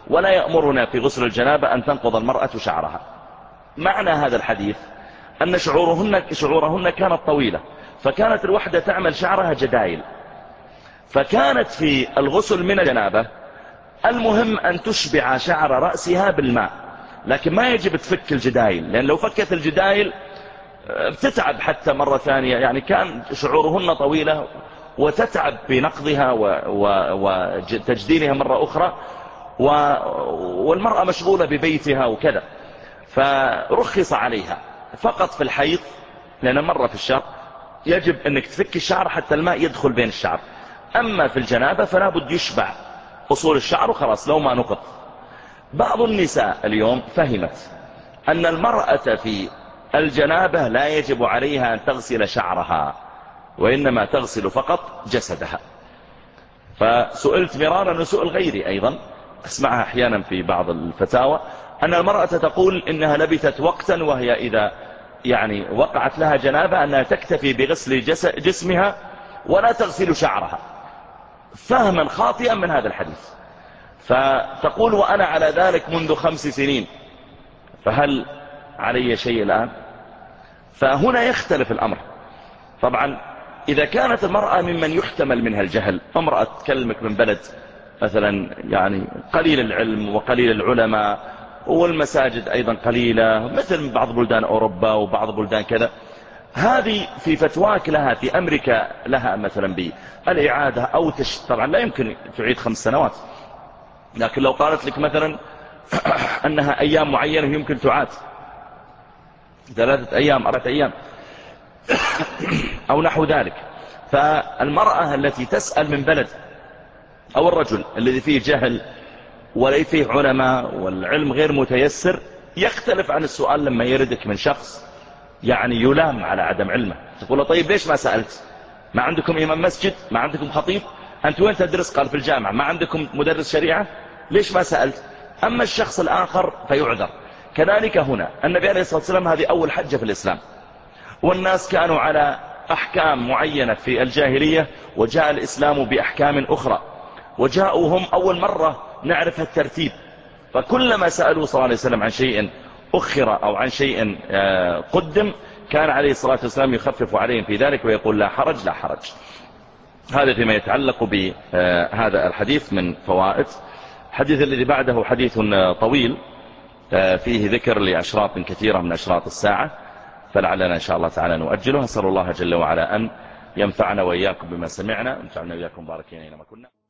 ولا يأمرنا في غسل الجنابة أن تنقض المرأة شعرها. معنى هذا الحديث أن شعورهن كانت طويلة، فكانت الوحدة تعمل شعرها جدايل، فكانت في الغسل من الجنابة المهم أن تشبع شعر رأسها بالماء، لكن ما يجب تفك الجدايل، لأن لو فكت الجدايل بتتعب حتى مرة ثانية. يعني كان شعورهن طويلة وتتعب بنقضها وتجديدها مرة أخرى، والمرأة مشغولة ببيتها وكذا، فرخص عليها فقط في الحيض، لأن مرة في الشهر يجب أنك تفك الشعر حتى الماء يدخل بين الشعر. أما في الجنابة فلا بد يشبع أصول الشعر وخلاص لو ما نقض. بعض النساء اليوم فهمت أن المرأة في الجنابة لا يجب عليها أن تغسل شعرها، وإنما تغسل فقط جسدها. فسئلت مرارا وسئل غيري أيضا، أسمعها أحيانا في بعض الفتاوى، أن المرأة تقول إنها لبثت وقتا وهي إذا يعني وقعت لها جنابة أنها تكتفي بغسل جسمها ولا تغسل شعرها، فهما خاطئا من هذا الحديث. فتقول وأنا على ذلك منذ 5 سنين، فهل علي شيء الآن؟ فهنا يختلف الأمر. طبعا إذا كانت المرأة ممن يحتمل منها الجهل، امرأة تكلمك من بلد مثلا يعني قليل العلم وقليل العلماء والمساجد أيضا قليلة، مثل بعض بلدان أوروبا وبعض بلدان كذا، هذه في فتواك لها في أمريكا لها مثلا بالإعادة أو طبعا لا يمكن تعيد 5 سنوات، لكن لو قالت لك مثلا أنها أيام معينة يمكن تعاد 3 أيام 4 أيام أو نحو ذلك. فالمرأة التي تسأل من بلد، أو الرجل الذي فيه جهل وليس فيه علماء والعلم غير متيسر، يختلف عن السؤال لما يردك من شخص يعني يلام على عدم علمه. تقول له طيب ليش ما سألت؟ ما عندكم إمام مسجد؟ ما عندكم خطيب؟ أنت وين تدرس؟ قال في الجامعة. ما عندكم مدرس شريعة؟ ليش ما سألت؟ أما الشخص الآخر فيعذر. كذلك هنا النبي عليه الصلاة والسلام هذه أول حجة في الإسلام، والناس كانوا على أحكام معينة في الجاهلية، وجاء الإسلام بأحكام أخرى، وجاءوا هم أول مرة نعرف الترتيب. فكلما سألوا صلى الله عليه وسلم عن شيء أخر أو عن شيء قدم، كان عليه الصلاة والسلام يخفف عليهم في ذلك ويقول لا حرج لا حرج. هذا فيما يتعلق بهذا الحديث من فوائد. الحديث الذي بعده حديث طويل فيه ذكر لأشراط كثيرة من أشراط الساعة، فلعلنا إن شاء الله تعالى نؤجله. أسأل الله جل وعلا أن ينفعنا وإياكم بما سمعنا، ونجعلنا وإياكم باركين أينما كنا.